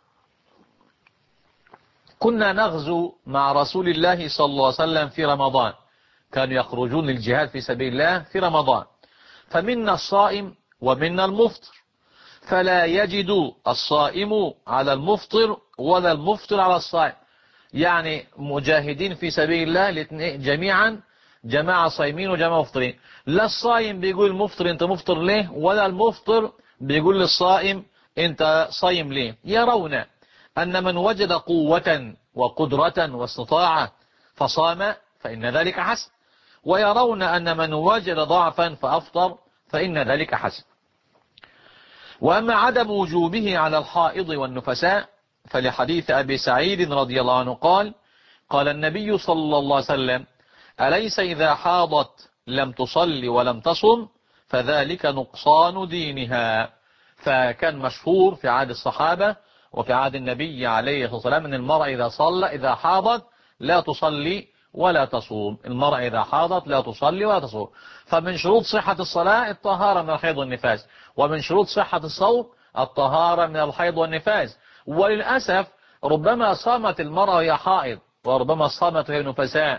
كنا نغزو مع رسول الله صلى الله عليه وسلم في رمضان، كانوا يخرجون للجهاد في سبيل الله في رمضان، فمنا الصائم ومنا المفطر، فلا يجد الصائم على المفطر ولا المفطر على الصائم. يعني مجاهدين في سبيل الله جميعا، جماعة صايمين وجماعة مفطرين، لا الصائم بيقول المفطر انت مفطر ليه، ولا المفطر بيقول للصائم انت صايم ليه. يرون أن من وجد قوة وقدرة واستطاعة فصام فإن ذلك حسن، ويرون أن من وجد ضعفا فأفطر فإن ذلك حسن. وأما عدم وجوبه على الحائض والنفساء فلحديث أبي سعيد رضي الله عنه قال: قال النبي صلى الله عليه وسلم: أليس إذا حاضت لم تصلي ولم تصم فذلك نقصان دينها. فكان مشهور في عهد الصحابة وفي عهد النبي عليه الصلاة والسلام أن المرأة إذا حاضت لا تصلي ولا تصوم. المرأة إذا حاضت لا تصلي ولا تصوم. فمن شروط صحة الصلاة الطهارة من الحيض والنفاس، ومن شروط صحة الصوم الطهارة من الحيض والنفاس. وللأسف ربما صامت المرأة وهي حائض، وربما صامت وهي نفساء،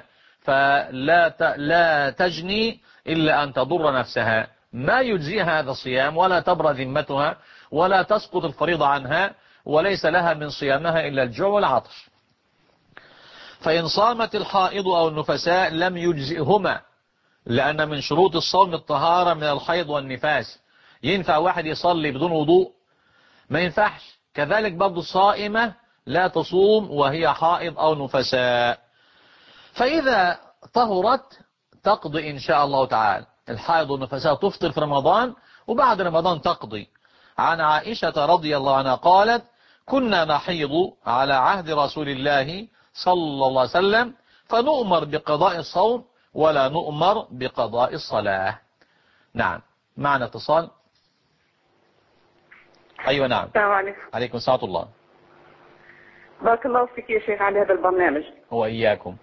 لا تجني إلا أن تضر نفسها، ما يجزيها هذا الصيام ولا تبرى ذمتها ولا تسقط الفريضة عنها، وليس لها من صيامها إلا الجوع والعطش. فإن صامت الحائض أو النفساء لم يجزئهما، لأن من شروط الصوم الطهارة من الحيض والنفاس. ينفع واحد يصلي بدون وضوء؟ ما ينفعش. كذلك برضو الصائمة لا تصوم وهي حائض أو نفساء. فإذا طهرت تقضي إن شاء الله تعالى. الحائض والنفساء تفطر في رمضان وبعد رمضان تقضي. عن عائشة رضي الله عنها قالت: كنا نحيض على عهد رسول الله صلى الله عليه وسلم فنؤمر بقضاء الصوم ولا نؤمر بقضاء الصلاة. نعم. معنا اتصال. أيوة نعم. السلام عليكم. عليكم السلام الله. بارك الله فيك يا شيخ على هذا البرنامج. وإياكم.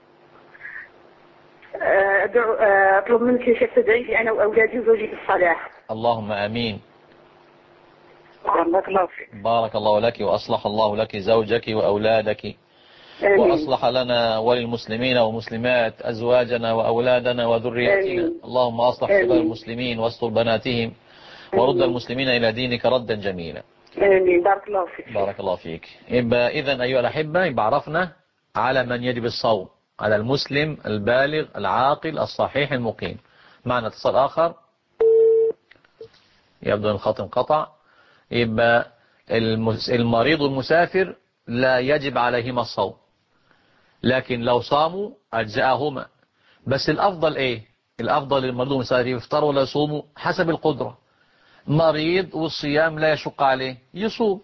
أطلب منك يا شيخ تدعي لي أنا وأولادي وزوجي بالصلاح. اللهم آمين. بارك الله فيك. بارك الله لك وأصلح الله لك زوجك وأولادك. آمين. وأصلح لنا وللمسلمين والمسلمات أزواجنا وأولادنا وذرياتنا. آمين. اللهم أصلح شباب المسلمين واستر بناتهم ورد المسلمين إلى دينك ردا جميلا. آمين. بارك الله فيك. بارك الله فيك. إذن أيها الأحبة يبقى عرفنا على من يجب الصوم، على المسلم البالغ العاقل الصحيح المقيم. معنا اتصال آخر. يبدو أن الخط انقطع. يبقى المريض والمسافر لا يجب عليهما الصوم، لكن لو صاموا أجزاءهما. بس الأفضل إيه؟ الأفضل للمريض والمسافر يفطروا ولا يصوموا حسب القدرة. مريض والصيام لا يشق عليه يصوم،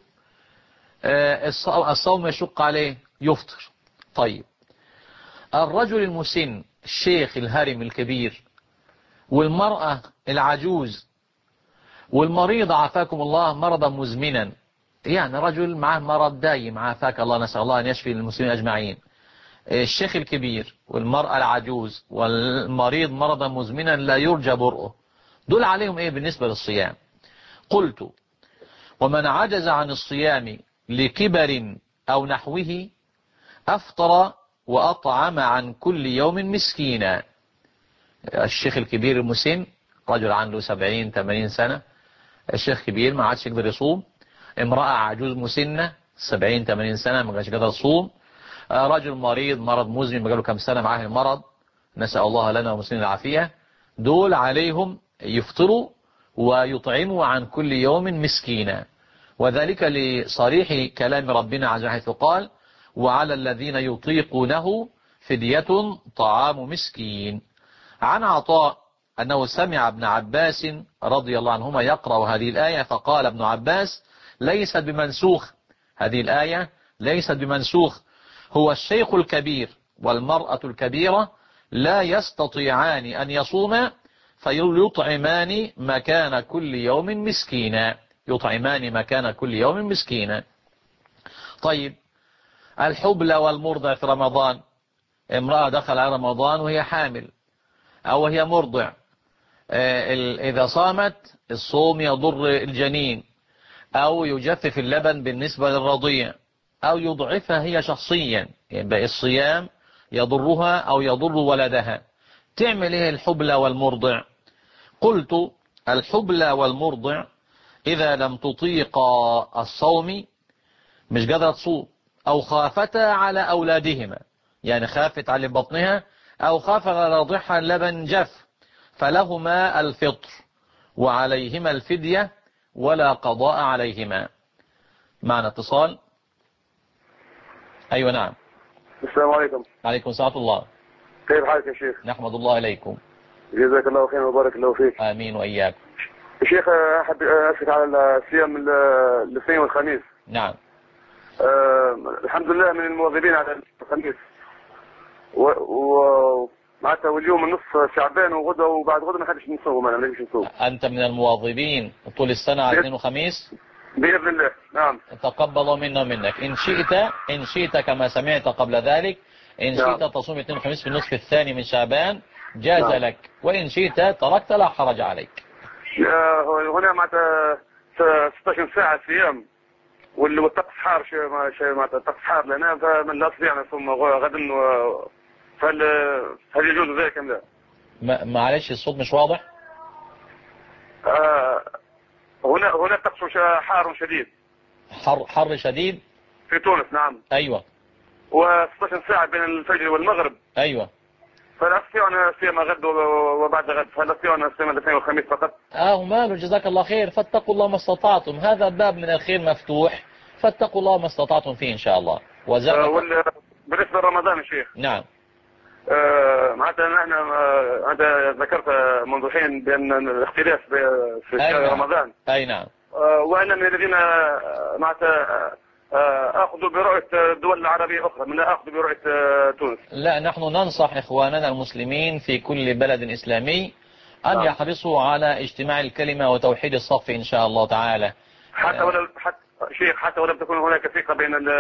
الصوم يشق عليه يفطر. طيب، الرجل المسن الشيخ الهرم الكبير والمرأة العجوز والمريض عافاكم الله مرضا مزمنا، يعني رجل معه مرض دايم عافاك الله، نسأل الله أن يشفي المسلمين أجمعين. الشيخ الكبير والمرأة العجوز والمريض مرضا مزمنا لا يرجى برؤه، دول عليهم إيه بالنسبة للصيام؟ قلت: ومن عجز عن الصيام لكبر أو نحوه أفطر وأطعم عن كل يوم مسكينا. الشيخ الكبير المسن رجل عنده 70-80 سنة، الشيخ كبير ما عادش يقدر يصوم، امرأة عجوز مسنة 70-80 سنة ما كانش يقدر يصوم، رجل مريض مرض مزمن بقاله كم سنة معاه المرض، نسأل الله لنا والمسلمين العافية، دول عليهم يفطروا ويطعموا عن كل يوم مسكينا. وذلك لصريح كلام ربنا عز وجل حيث قال: وعلى الذين يطيقونه فدية طعام مسكين. عن عطاء أنه سمع ابن عباس رضي الله عنهما يقرأ هذه الآية فقال ابن عباس: ليست بمنسوخ، هذه الآية ليست بمنسوخ، هو الشيخ الكبير والمرأة الكبيرة لا يستطيعان أن يصوما فيطعمان مكان كل يوم مسكينا، يطعمان مكان كل يوم مسكينا. طيب، الحبلى والمرضع في رمضان، امرأة دخل على رمضان وهي حامل أو هي مرضع، إذا صامت الصوم يضر الجنين أو يجفف اللبن بالنسبة للرضيع أو يضعفها هي شخصيا، يبقى الصيام يضرها أو يضر ولدها. تعمل إيه الحبلى والمرضع؟ قلت: الحبلى والمرضع إذا لم تطيقا الصوم، مش قادرة تصوم، أو خافتا على أولادهما، يعني خافت على بطنها أو خاف على رضعها اللبن جف، فلهما الفطر وعليهما الفدية ولا قضاء عليهما. معنا اتصال. أيوة نعم. السلام عليكم. عليكم السلام الله. كيف حالك يا شيخ؟ نحمد الله إليكم. جزاك الله خير وبارك الله فيك. آمين وإياك. يا شيخ أحب أسألك على صيام الاثنين والخميس. نعم. الحمد لله من المواظبين على الخميس معناتها واليوم النصف شعبان وغدا وبعد غدا ما حدش نصوم، أنا ما نجمش نصوم. أنت من المواظبين طول السنة على اثنين وخميس؟ بإذن الله. نعم. تقبل منا ومنك. إن شئت كما سمعت قبل ذلك، إن شئت تصوم اثنين وخميس في النصف الثاني من شعبان جاز لك، وإن شئت تركت لا حرج عليك. هنا معناتها 16 ساعة صيام والطقس حار، شيء معناتها الطقس حار لنا فمن لا أستطيع أن أصوم غدا، هل يجوز ذلك أم لا؟ معلش الصوت مش واضح. هنا الطقس حار شديد. حر شديد في تونس. نعم. أيوة. و16 ساعة بين الفجر والمغرب. أيوة. فلا أستطيع أن أصيم غد وبعد غد، فهل أستطيع أن أصيم الاثنين والخميس فقط؟ ماله، جزاك الله خير. فاتقوا الله ما استطعتم، هذا باب من الخير مفتوح، فاتقوا الله ما استطعتم فيه إن شاء الله. بالنسبة لرمضان يا شيخ. نعم. معناتها نحن أنت ذكرت منذ حين بأن الاختلاف في شهر رمضان. أي نعم. وأنا من الذين معناتها أخذوا برؤية الدول العربية أخرى، من أخذوا برؤية تونس. لا، نحن ننصح إخواننا المسلمين في كل بلد إسلامي أن يحرصوا على اجتماع الكلمة وتوحيد الصف إن شاء الله تعالى. حتى ولم تكن هناك ثقة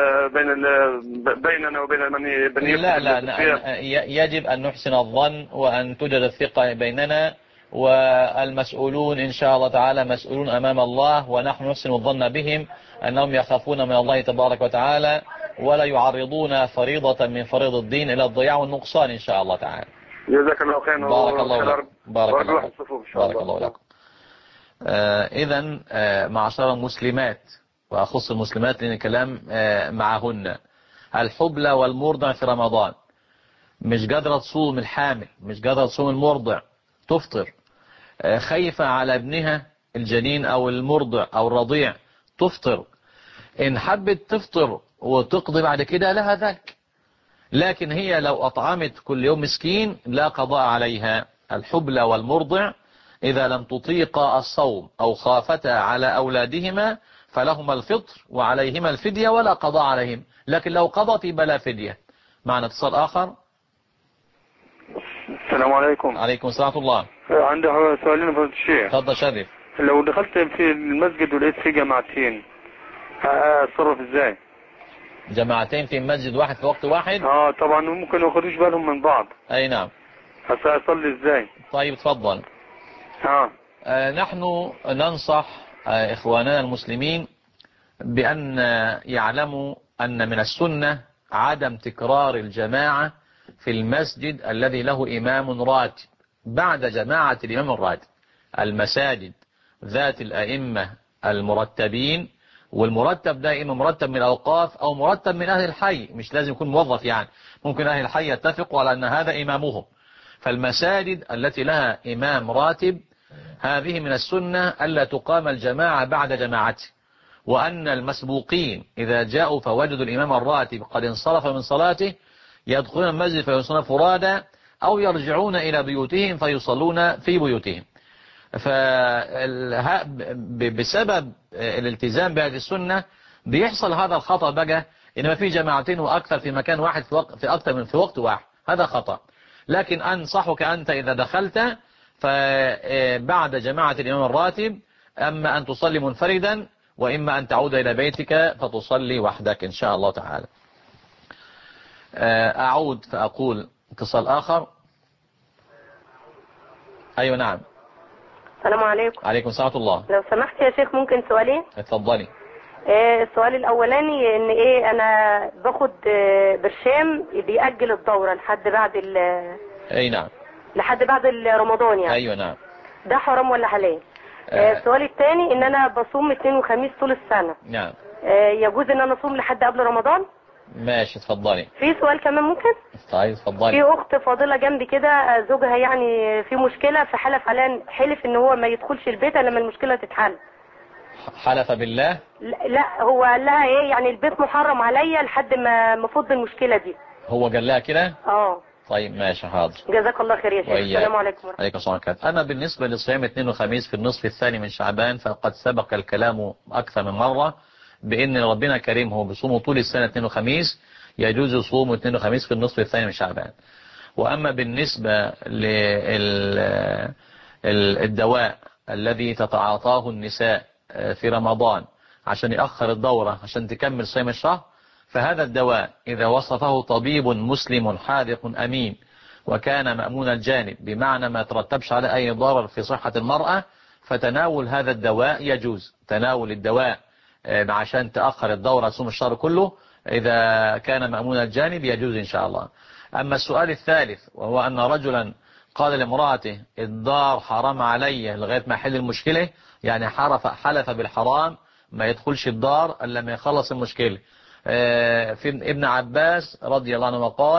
بيننا وبين من لا، يجب أن نحسن الظن وأن توجد الثقة بيننا، والمسؤولون إن شاء الله تعالى مسؤولون أمام الله، ونحن نحسن الظن بهم أنهم يخافون من الله تبارك وتعالى ولا يعرضون فريضة من فريض الدين إلى الضياع والنقصان إن شاء الله تعالى. جزاك الله خيرا. بارك الله لكم. بارك الله لكم. إذن معشر المسلمات، وأخص المسلمات لأن الكلام معهن، الحبلى والمرضع في رمضان مش قادرة تصوم، الحامل مش قادرة تصوم، المرضع تفطر، خايفة على ابنها الجنين أو المرضع أو الرضيع تفطر، إن حبت تفطر وتقضي بعد كده لها ذاك، لكن هي لو أطعمت كل يوم مسكين لا قضاء عليها. الحبلى والمرضع إذا لم تطيقا الصوم أو خافتا على أولادهما فلهما الفطر وعليهما الفدية ولا قضاء عليهم، لكن لو قضت بلا فدية. معنا اتصال آخر. السلام عليكم. عليكم السلام ورحمة الله. عندي سؤالين فضيلة الشيخ. تفضل شرف. لو دخلت في المسجد ولقيت فيه جماعتين اتصرف ازاي؟ جماعتين في مسجد واحد في وقت واحد؟ طبعا ممكن ما ياخدوش بالهم من بعض. اي نعم. اصلي ازاي؟ طيب تفضل. نحن ننصح إخواننا المسلمين بأن يعلموا أن من السنة عدم تكرار الجماعة في المسجد الذي له إمام راتب بعد جماعة الإمام الراتب. المساجد ذات الأئمة المرتبين، والمرتب ده إما مرتب من الأوقاف أو مرتب من أهل الحي، مش لازم يكون موظف، يعني ممكن أهل الحي يتفقوا على أن هذا إمامهم. فالمساجد التي لها إمام راتب هذه من السنة ألا تقام الجماعة بعد جماعته، وأن المسبوقين إذا جاءوا فوجدوا الإمام الراتب قد انصرف من صلاته يدخلون المسجد فيصلون فرادا أو يرجعون إلى بيوتهم فيصلون في بيوتهم. فبسبب الالتزام بهذه السنة بيحصل هذا الخطأ بقى، إنما في جماعتين وأكثر في مكان واحد في أكثر من في وقت واحد، هذا خطأ. لكن أنصحك أنت إذا دخلت فبعد جماعة الإمام الراتب أما أن تصلي منفردا وإما أن تعود إلى بيتك فتصلي وحدك إن شاء الله تعالى. أعود فأقول اتصال آخر. أيوة نعم. السلام عليكم. عليكم السلام ورحمة الله. لو سمحت يا شيخ ممكن سؤالين؟ اتفضلي. السؤال الأولاني إن أنا باخد برشام بيأجل الدورة لحد بعد أي نعم. لحد بعد رمضان يعني. أيوة نعم. ده حرام ولا حلال؟ السؤال الثاني إن أنا بصوم اثنين وخميس طول السنة. نعم. يجوز إن أنا أصوم لحد قبل رمضان؟ ماشي اتفضلي. في سؤال كمان ممكن؟ طيب اتفضلي. في أخت فاضلة جنبي كده زوجها يعني في مشكلة، فحلف عليها، حلف إن هو ما يدخلش البيت إلا لما المشكلة تتحل. حلف بالله؟ لا هو قال لها إيه يعني البيت محرم عليا لحد ما مفض المشكلة دي. هو قال لها كده؟ طيب ماشي حاضر. جزاك الله خير يا شيخ. السلام عليكم. عليكم السلام عليكم. أما بالنسبة لصيام اثنين وخميس في النصف الثاني من شعبان فقد سبق الكلام أكثر من مرة بأن ربنا كريم هو بصومه طول السنة اثنين وخميس، يجوز يصوم اثنين وخميس في النصف الثاني من شعبان. وأما بالنسبة للدواء الذي تتعاطاه النساء في رمضان عشان يأخر الدورة عشان تكمل صيام الشهر، فهذا الدواء إذا وصفه طبيب مسلم حاذق أمين وكان مأمون الجانب بمعنى ما ترتبش على أي ضرر في صحة المرأة، فتناول هذا الدواء يجوز. تناول الدواء عشان تأخر الدورة صوم الشهر كله إذا كان مأمون الجانب يجوز إن شاء الله. أما السؤال الثالث وهو أن رجلا قال لامرأته الدار حرام علي لغاية ما يحل المشكلة، يعني حلف بالحرام ما يدخلش الدار إلا ما يخلص المشكلة. في ابن عباس رضي الله عنه قال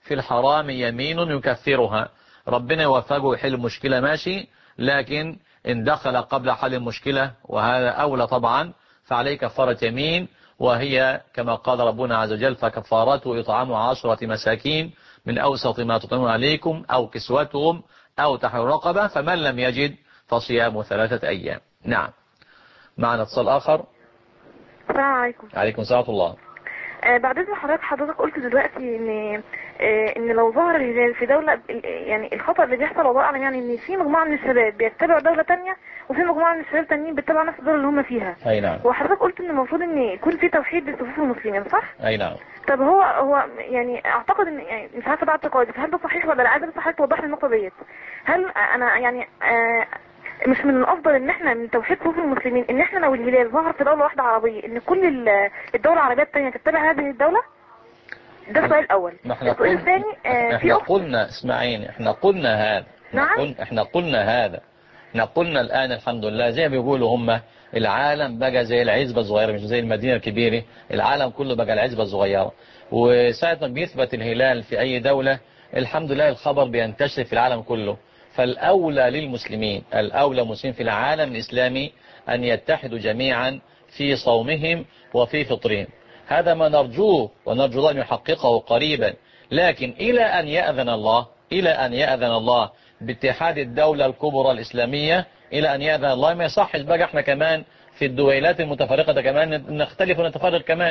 في الحرام يمين يكفرها، ربنا يوفقه ويحل المشكلة ماشي، لكن إن دخل قبل حل المشكلة وهذا أولى طبعا فعليه كفارة يمين، وهي كما قال ربنا عز وجل فكفارته إطعام 10 مساكين من أوسط ما تطعمون عليكم أو كسوتهم أو تحرير رقبة، فمن لم يجد فصيام 3 أيام. نعم. معنا اتصال آخر. السلام عليكم. عليكم السلام ورحمة الله. بعد اذن حضرتك قلت دلوقتي ان لو ظهر الهلال في دولة، يعني الخطأ اللي بيحصل والله اعلم، يعني ان في مجموعة من الشباب بيتبعوا دولة تانية وفي مجموعة من الشباب تانيين بيتبعوا نفس الدولة اللي هم فيها. اي نعم. وحضرتك قلت ان المفروض ان يكون في توحيد لصفوف المسلمين، صح؟ اي نعم. طب هو يعني اعتقد ان، يعني مش عارفه ده اعتقادي، هل ده صحيح ولا لا؟ عايزه بس حضرتك توضح لي النقطة ديت. هل انا يعني مش من الافضل ان احنا من توحيد صفوف المسلمين ان احنا لو الهلال ظهر في دولة واحدة عربية ان كل الدول العربية التانية تتبع هذه الدولة؟ ده السؤال الاول. السؤال الثاني احنا قلنا اسمعين، احنا قلنا هذا. نعم. احنا قلنا هذا. احنا قلنا الان الحمد لله زي ما بيقولوا هم العالم بقى زي العزبة الصغيرة مش زي المدينة الكبيرة، العالم كله بقى العزبة الصغيرة، وساعة ما بيثبت الهلال في اي دولة الحمد لله الخبر بينتشر في العالم كله. فالاولى للمسلمين، الاولى مسلمين في العالم الاسلامي ان يتحدوا جميعا في صومهم وفي فطرهم. هذا ما نرجوه ونرجو الله أن يحققه قريبا، لكن إلى أن يأذن الله باتحاد الدولة الكبرى الإسلامية، إلى أن يأذن الله ما يصحش بقى احنا كمان في الدويلات المتفرقة ده كمان نختلف ونتفرق كمان.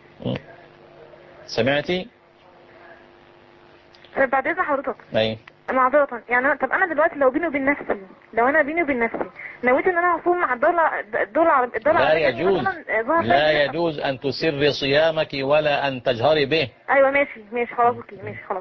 سمعتي؟ بعد إذن حضرتك. أي. معذرة يعني طب أنا دلوقتي لو بيني وبين نفسي، لو أنا بيني وبين نفسي نويت إن أنا هصوم مع الدولة لا يجوز أن تسر صيامك ولا أن تجهري به. أيوة ماشي خلاص ماشي خلاص.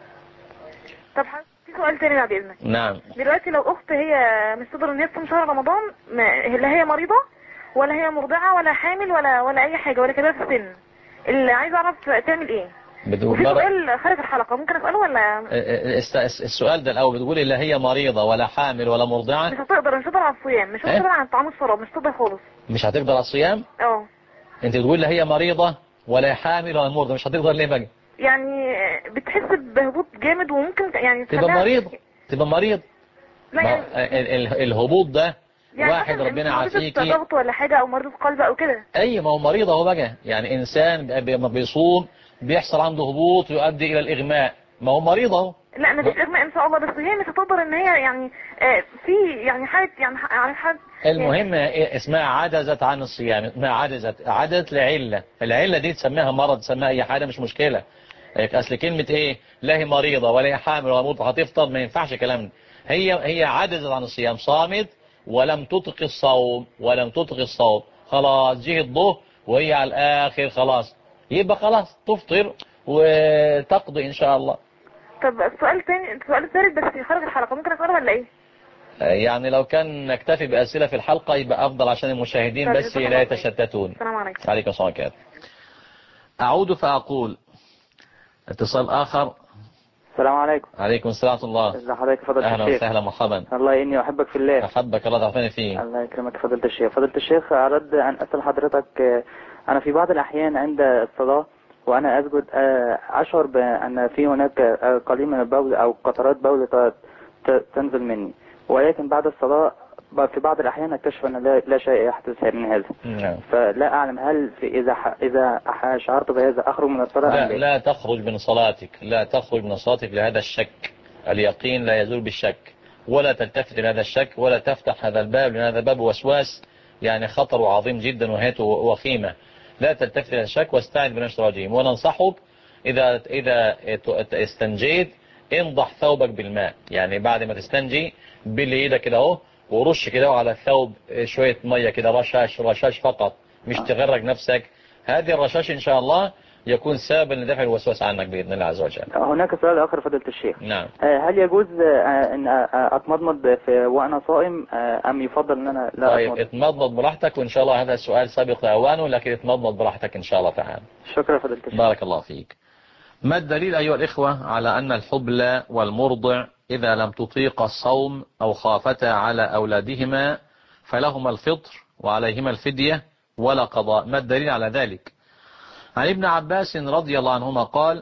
طب في سؤال تاني بعد إذنك. نعم. دلوقتي لو أخت هي مش تقدر إن هي تصوم شهر رمضان، لا هي مريضة ولا هي مرضعة ولا حامل ولا أي حاجة ولا كبيرة في السن، اللي عايزة أعرف تعمل إيه؟ وفي سؤال خارج الحلقة ممكن أسأله ولا؟ السؤال ده الأول بتقولي لا هي مريضة ولا حامل ولا مرضعة؟ مش هتقدر على الصيام، مش هتقدر على الطعام والشراب، مش هتقدر خالص. مش هتقدر على الصيام؟ انت بتقول لا هي مريضة ولا حامل ولا مرضعة، مش هتقدر ليه بقى؟ يعني بتحس بهبوط جامد وممكن يعني تبقى مريض. لا يعني الهبوط ده يعني واحد ربنا عافيكي ضغط ولا حاجة او مريض قلب او كده. اي ما هو مريض اهو بقى، يعني انسان لما بيصوم بيحصل عنده هبوط يؤدي الى الاغماء، ما هو مريض اهو. لا مفيش اغماء ان شاء الله، بس هي مش هتقدر ان هي يعني في يعني حاجه يعني حاجه. المهم اسمها عجزت عن الصيام، اسمها عجزت لعله، العله دي تسميها مرض تسميها اي حاجه مش مشكله. اصل كلمه ايه لا هي مريضه ولا هي حامل ولا مرضعه هتفطر، ما ينفعش كلام. هي عجزت عن الصيام، صامت ولم تطق الصوم خلاص جه الظهر وهي على الاخر خلاص، يبقى خلاص تفطر وتقضي ان شاء الله. طب السؤال الثالث بس خارج الحلقة ممكن اسأله ولا ايه؟ يعني لو كان نكتفي بأسئلة في الحلقة يبقى أفضل عشان المشاهدين بس لا يتشتتون. السلام عليكم. عليكم السلام عليكم. أعود فأقول اتصال آخر. السلام عليكم. عليكم السلام ورحمة الله. ازي حضرتك فضيلة الشيخ؟ أهلا وسهلا مرحبا. الله إني أحبك في الله. أحبك الله تعرفني فيه. الله يكرمك فضيلة الشيخ. فضيلة الشيخ أرد أن أسأل حضرتك، أنا في بعض الأحيان عند الصلاة وأنا أسجد أشعر بأن في هناك قليل من البول أو قطرات بول تنزل مني، ولكن بعد الصلاة في بعض الأحيان أكتشف أن لا شيء يحدث من هذا. فلا أعلم هل إذا شعرت بهذا أخرج من الصلاة؟ لا تخرج من صلاتك، لا تخرج من صلاتك لهذا الشك. اليقين لا يزول بالشك، ولا تلتفت لهذا الشك ولا تفتح هذا الباب، لأن هذا باب وسواس يعني خطر عظيم جدا وهيته وخيمة. لا تلتفت لهذا الشك واستعذ بالله من الشيطان الرجيم. وننصحك إذا استنجيت انضح ثوبك بالماء، يعني بعد ما تستنجي باللي ايدك كده اهو ورش كده على الثوب شوية مية كده، رشاش فقط، مش تغرق نفسك. هذه الرشاش ان شاء الله يكون سببا لدفع الوسواس عنك بإذن الله عز وجل. هناك سؤال آخر فضيلة الشيخ. نعم. هل يجوز ان اتمضمض وانا صائم ام يفضل ان انا لا طيب اتمضمض براحتك، وان شاء الله هذا السؤال سابق اوانه، لكن اتمضمض براحتك ان شاء الله تعالى. شكرا فضيلة الشيخ. بارك الله فيك. ما الدليل أيها الإخوة على أن الحبلى والمرضع إذا لم تطيق الصوم أو خافتا على أولادهما فلهما الفطر وعليهما الفدية ولا قضاء؟ ما الدليل على ذلك؟ عن ابن عباس رضي الله عنهما قال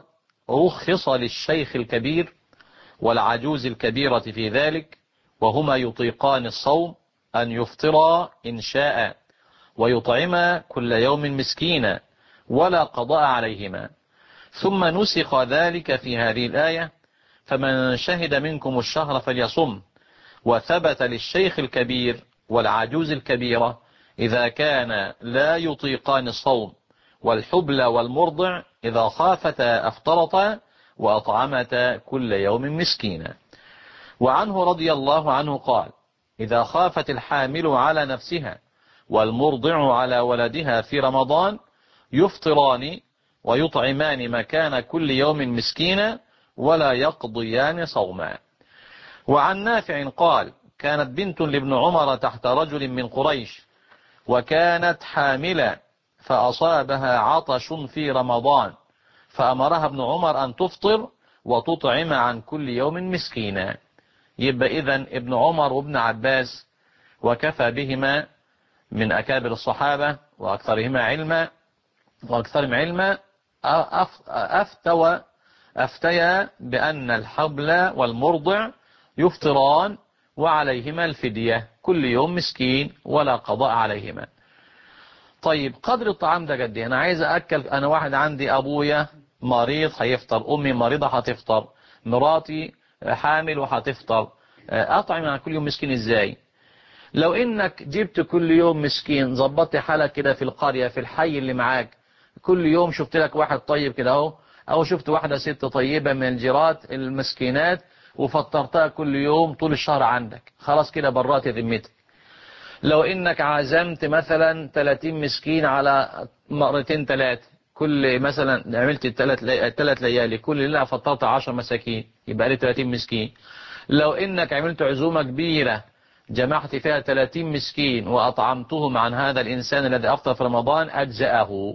رخص للشيخ الكبير والعجوز الكبيرة في ذلك وهما يطيقان الصوم أن يفطرا إن شاء ويطعما كل يوم مسكينا ولا قضاء عليهما. ثم نسخ ذلك في هذه الآية فمن شهد منكم الشهر فليصم. وثبت للشيخ الكبير والعجوز الكبيرة إذا كان لا يطيقان الصوم والحبل والمرضع إذا خافتا أفطرتا وأطعمتا كل يوم مسكينا. وعنه رضي الله عنه قال إذا خافت الحامل على نفسها والمرضع على ولدها في رمضان يفطران ويطعمان مكان كل يوم مسكينا ولا يقضيان صوما. وعن نافع قال كانت بنت لابن عمر تحت رجل من قريش وكانت حاملة فأصابها عطش في رمضان فأمرها ابن عمر أن تفطر وتطعم عن كل يوم مسكينا. يبقى إذن ابن عمر وابن عباس وكفى بهما من أكابر الصحابة وأكثرهم علما أفتيا بأن الحبل والمرضع يفطران وعليهما الفدية كل يوم مسكين ولا قضاء عليهما. طيب قدر الطعام ده قد ايه؟ أنا عايز أكل، أنا واحد عندي أبويا مريض هيفطر، أمي مريضة هتفطر، مراتي حامل وهتفطر، أطعم عن كل يوم مسكين إزاي؟ لو إنك جبت كل يوم مسكين، ظبطت حالك كده في القرية في الحي اللي معاك، كل يوم شفت لك واحد طيب كده اهو، أو شفت واحدة ست طيبة من الجيرات المسكينات وفطرتها كل يوم طول الشهر عندك، خلاص كده برات ذمتك. لو إنك عزمت مثلا 30 مسكين على مرتين 3، كل مثلا عملت 3 ليالي كل ليلة فطرت 10 مساكين يبقى لي 30 مسكين. لو إنك عملت عزومة كبيرة جمعت فيها 30 مسكين وأطعمتهم عن هذا الإنسان الذي أفطر في رمضان أجزأه.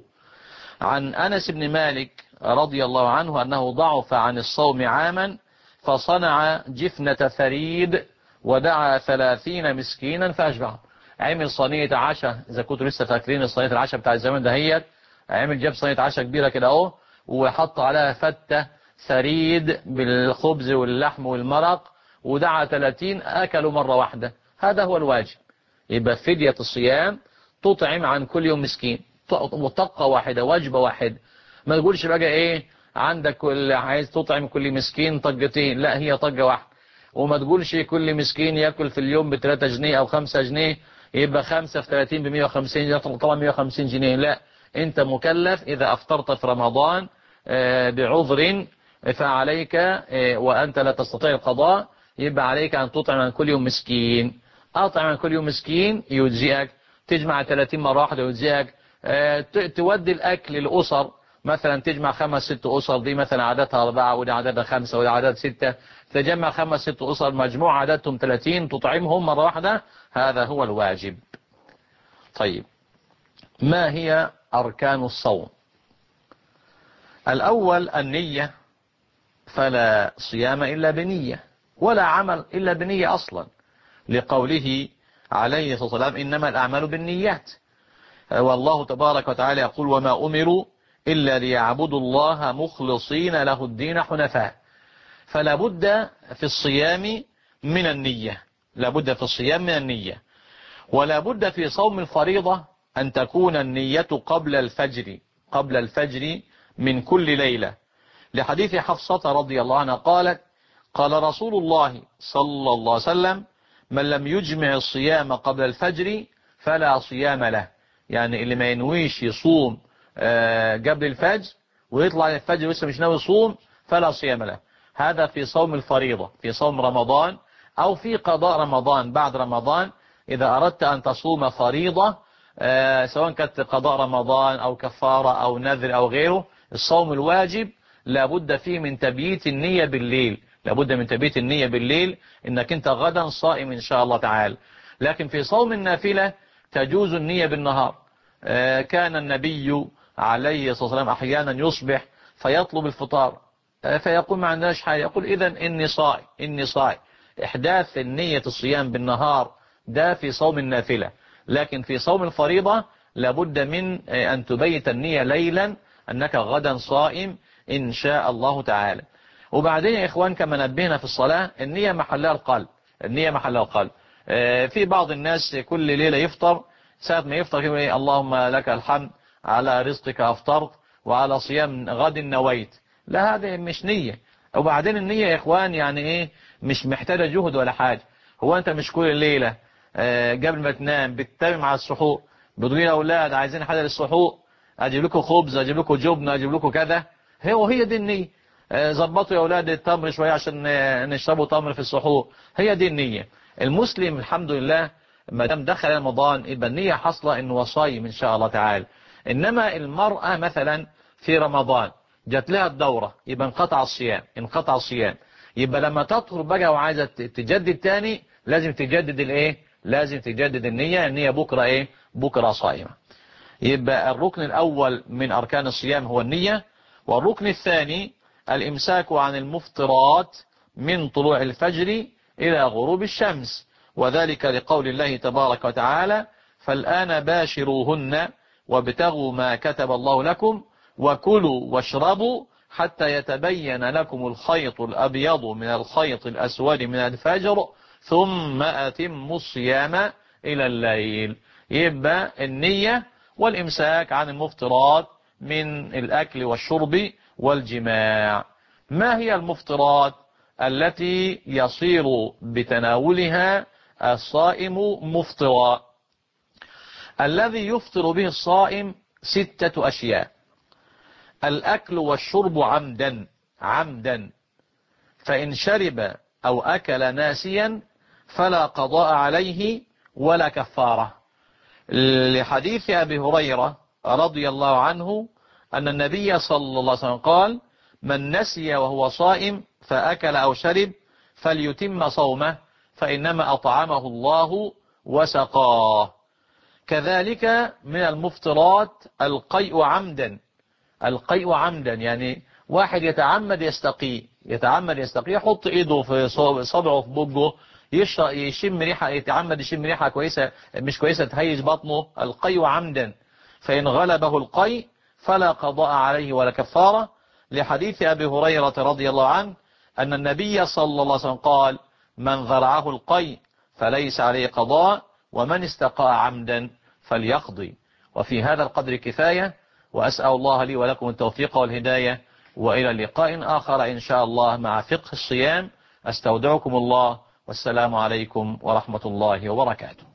عن أنس بن مالك رضي الله عنه أنه ضعف عن الصوم عاما فصنع جفنة ثريد ودعا 30 مسكينا فأشبعهم. عمل صينية عشاء، إذا كنتوا لسه فاكرين صينية العشاء بتاع الزمان دهيت، جاب صينية عشاء كبيرة كده اهو وحط عليها فتة ثريد بالخبز واللحم والمرق ودعا 30 أكلوا مرة واحدة. هذا هو الواجب. يبقى فدية الصيام تطعم عن كل يوم مسكين، طقة واحدة، وجبة واحدة. ما تقولش بقى ايه عندك كل عايز تطعم كل مسكين طقتين، لا هي طقة واحدة. وما تقولش كل مسكين يأكل في اليوم ب3 جنيه أو 5 جنيه يبقى 5 في 30 ب150 طبعا 150 جنيه. لا، انت مكلف إذا أفطرت في رمضان بعذر فعليك وأنت لا تستطيع القضاء يبقى عليك أن تطعم عن كل يوم مسكين. أطعم عن كل يوم مسكين يجزئك، تجمع 30 مرة واحدة يجزئك. تودي الأكل للأسر، مثلا تجمع 5-6 أسر، دي مثلا عددها 4 ودي عددها 5 ودي عدد 6، تجمع 5-6 أسر مجموع عددهم 30 تطعمهم مرة واحدة. هذا هو الواجب. طيب ما هي أركان الصوم؟ الأول النية، فلا صيام إلا بنية ولا عمل إلا بنية أصلا، لقوله عليه الصلاة والسلام إنما الأعمال بالنيات. والله تبارك وتعالى يقول وما أمروا إلا ليعبدوا الله مخلصين له الدين حنفاء. فلا بد في الصيام من النية، لا بد في الصيام من النية. ولا بد في صوم الفريضة أن تكون النية قبل الفجر من كل ليلة، لحديث حفصة رضي الله عنها قالت قال رسول الله صلى الله عليه وسلم من لم يجمع الصيام قبل الفجر فلا صيام له. يعني اللي ما ينويش يصوم قبل الفجر ويطلع الفجر ولسه مش ناوي يصوم فلا صيام له. هذا في صوم الفريضة، في صوم رمضان أو في قضاء رمضان بعد رمضان. إذا أردت أن تصوم فريضة سواء كانت قضاء رمضان أو كفارة أو نذر أو غيره، الصوم الواجب لابد فيه من تبييت النية بالليل، لابد من تبييت النية بالليل إنك أنت غدا صائم إن شاء الله تعالى. لكن في صوم النافلة تجوز النية بالنهار. كان النبي عليه الصلاة والسلام أحيانا يصبح فيطلب الفطار فيقول ما عندناش حاجة، يقول إذن إني صائم. إحداث النية الصيام بالنهار ده في صوم النافلة، لكن في صوم الفريضة لابد من أن تبيت النية ليلا أنك غدا صائم إن شاء الله تعالى. وبعدين يا إخوان كما نبهنا في الصلاة النية محلها القلب، النية محلها القلب. في بعض الناس كل ليلة يفطر، ساعة ما يفطر يقول اللهم لك الحمد على رزقك أفطرت وعلى صيام غد نويت. لا، هذه مش نية. وبعدين النية يا إخوان يعني إيه، مش محتاجة جهد ولا حاجة. هو أنت مش كل الليلة قبل ما تنام بتتابع على السحور، بتقول يا أولاد عايزين حاجة للسحور، أجيب لكم خبز، أجيب لكم جبن، أجيب لكم كذا. هي دي النية. ظبطوا يا أولاد التمر شوية عشان نشربوا تمر في السحور. هي دي النية. المسلم الحمد لله ما دام دخل رمضان يبقى النية حصلة إنه وصايم إن شاء الله تعالى. إنما المرأة مثلا في رمضان جات لها الدورة يبقى انقطع الصيام. يبقى لما تطهر بقى وعايزة تجدد تاني لازم تجدد الايه، لازم تجدد النية بكرة ايه، بكرة صائمة. يبقى الركن الأول من أركان الصيام هو النية. والركن الثاني الإمساك عن المفطرات من طلوع الفجر إلى غروب الشمس، وذلك لقول الله تبارك وتعالى فالآن باشروهن وابتغوا ما كتب الله لكم وكلوا واشربوا حتى يتبين لكم الخيط الأبيض من الخيط الأسود من الفجر ثم أتموا الصيام إلى الليل. يبقى النية والإمساك عن المفطرات من الأكل والشرب والجماع. ما هي المفطرات التي يصير بتناولها الصائم مفطرا؟ الذي يفطر به الصائم 6 أشياء: الأكل والشرب عمدا، فإن شرب أو أكل ناسيا فلا قضاء عليه ولا كفارة، لحديث أبي هريرة رضي الله عنه أن النبي صلى الله عليه وسلم قال من نسي وهو صائم فأكل أو شرب فليتم صومه فإنما أطعمه الله وسقاه. كذلك من المفطرات القيء عمدا، يعني واحد يتعمد يستقي يحط ايده في صبعه في بقه يشم ريحه، يتعمد يشم ريحه كويسه مش كويسه تهيج بطنه. القيء عمدا، فإن غلبه القيء فلا قضاء عليه ولا كفارة، لحديث أبي هريرة رضي الله عنه أن النبي صلى الله عليه وسلم قال من ذرعه القيء فليس عليه قضاء ومن استقاء عمدا فليقضي. وفي هذا القدر كفاية، وأسأل الله لي ولكم التوفيق والهداية، وإلى لقاء آخر إن شاء الله مع فقه الصيام. أستودعكم الله، والسلام عليكم ورحمة الله وبركاته.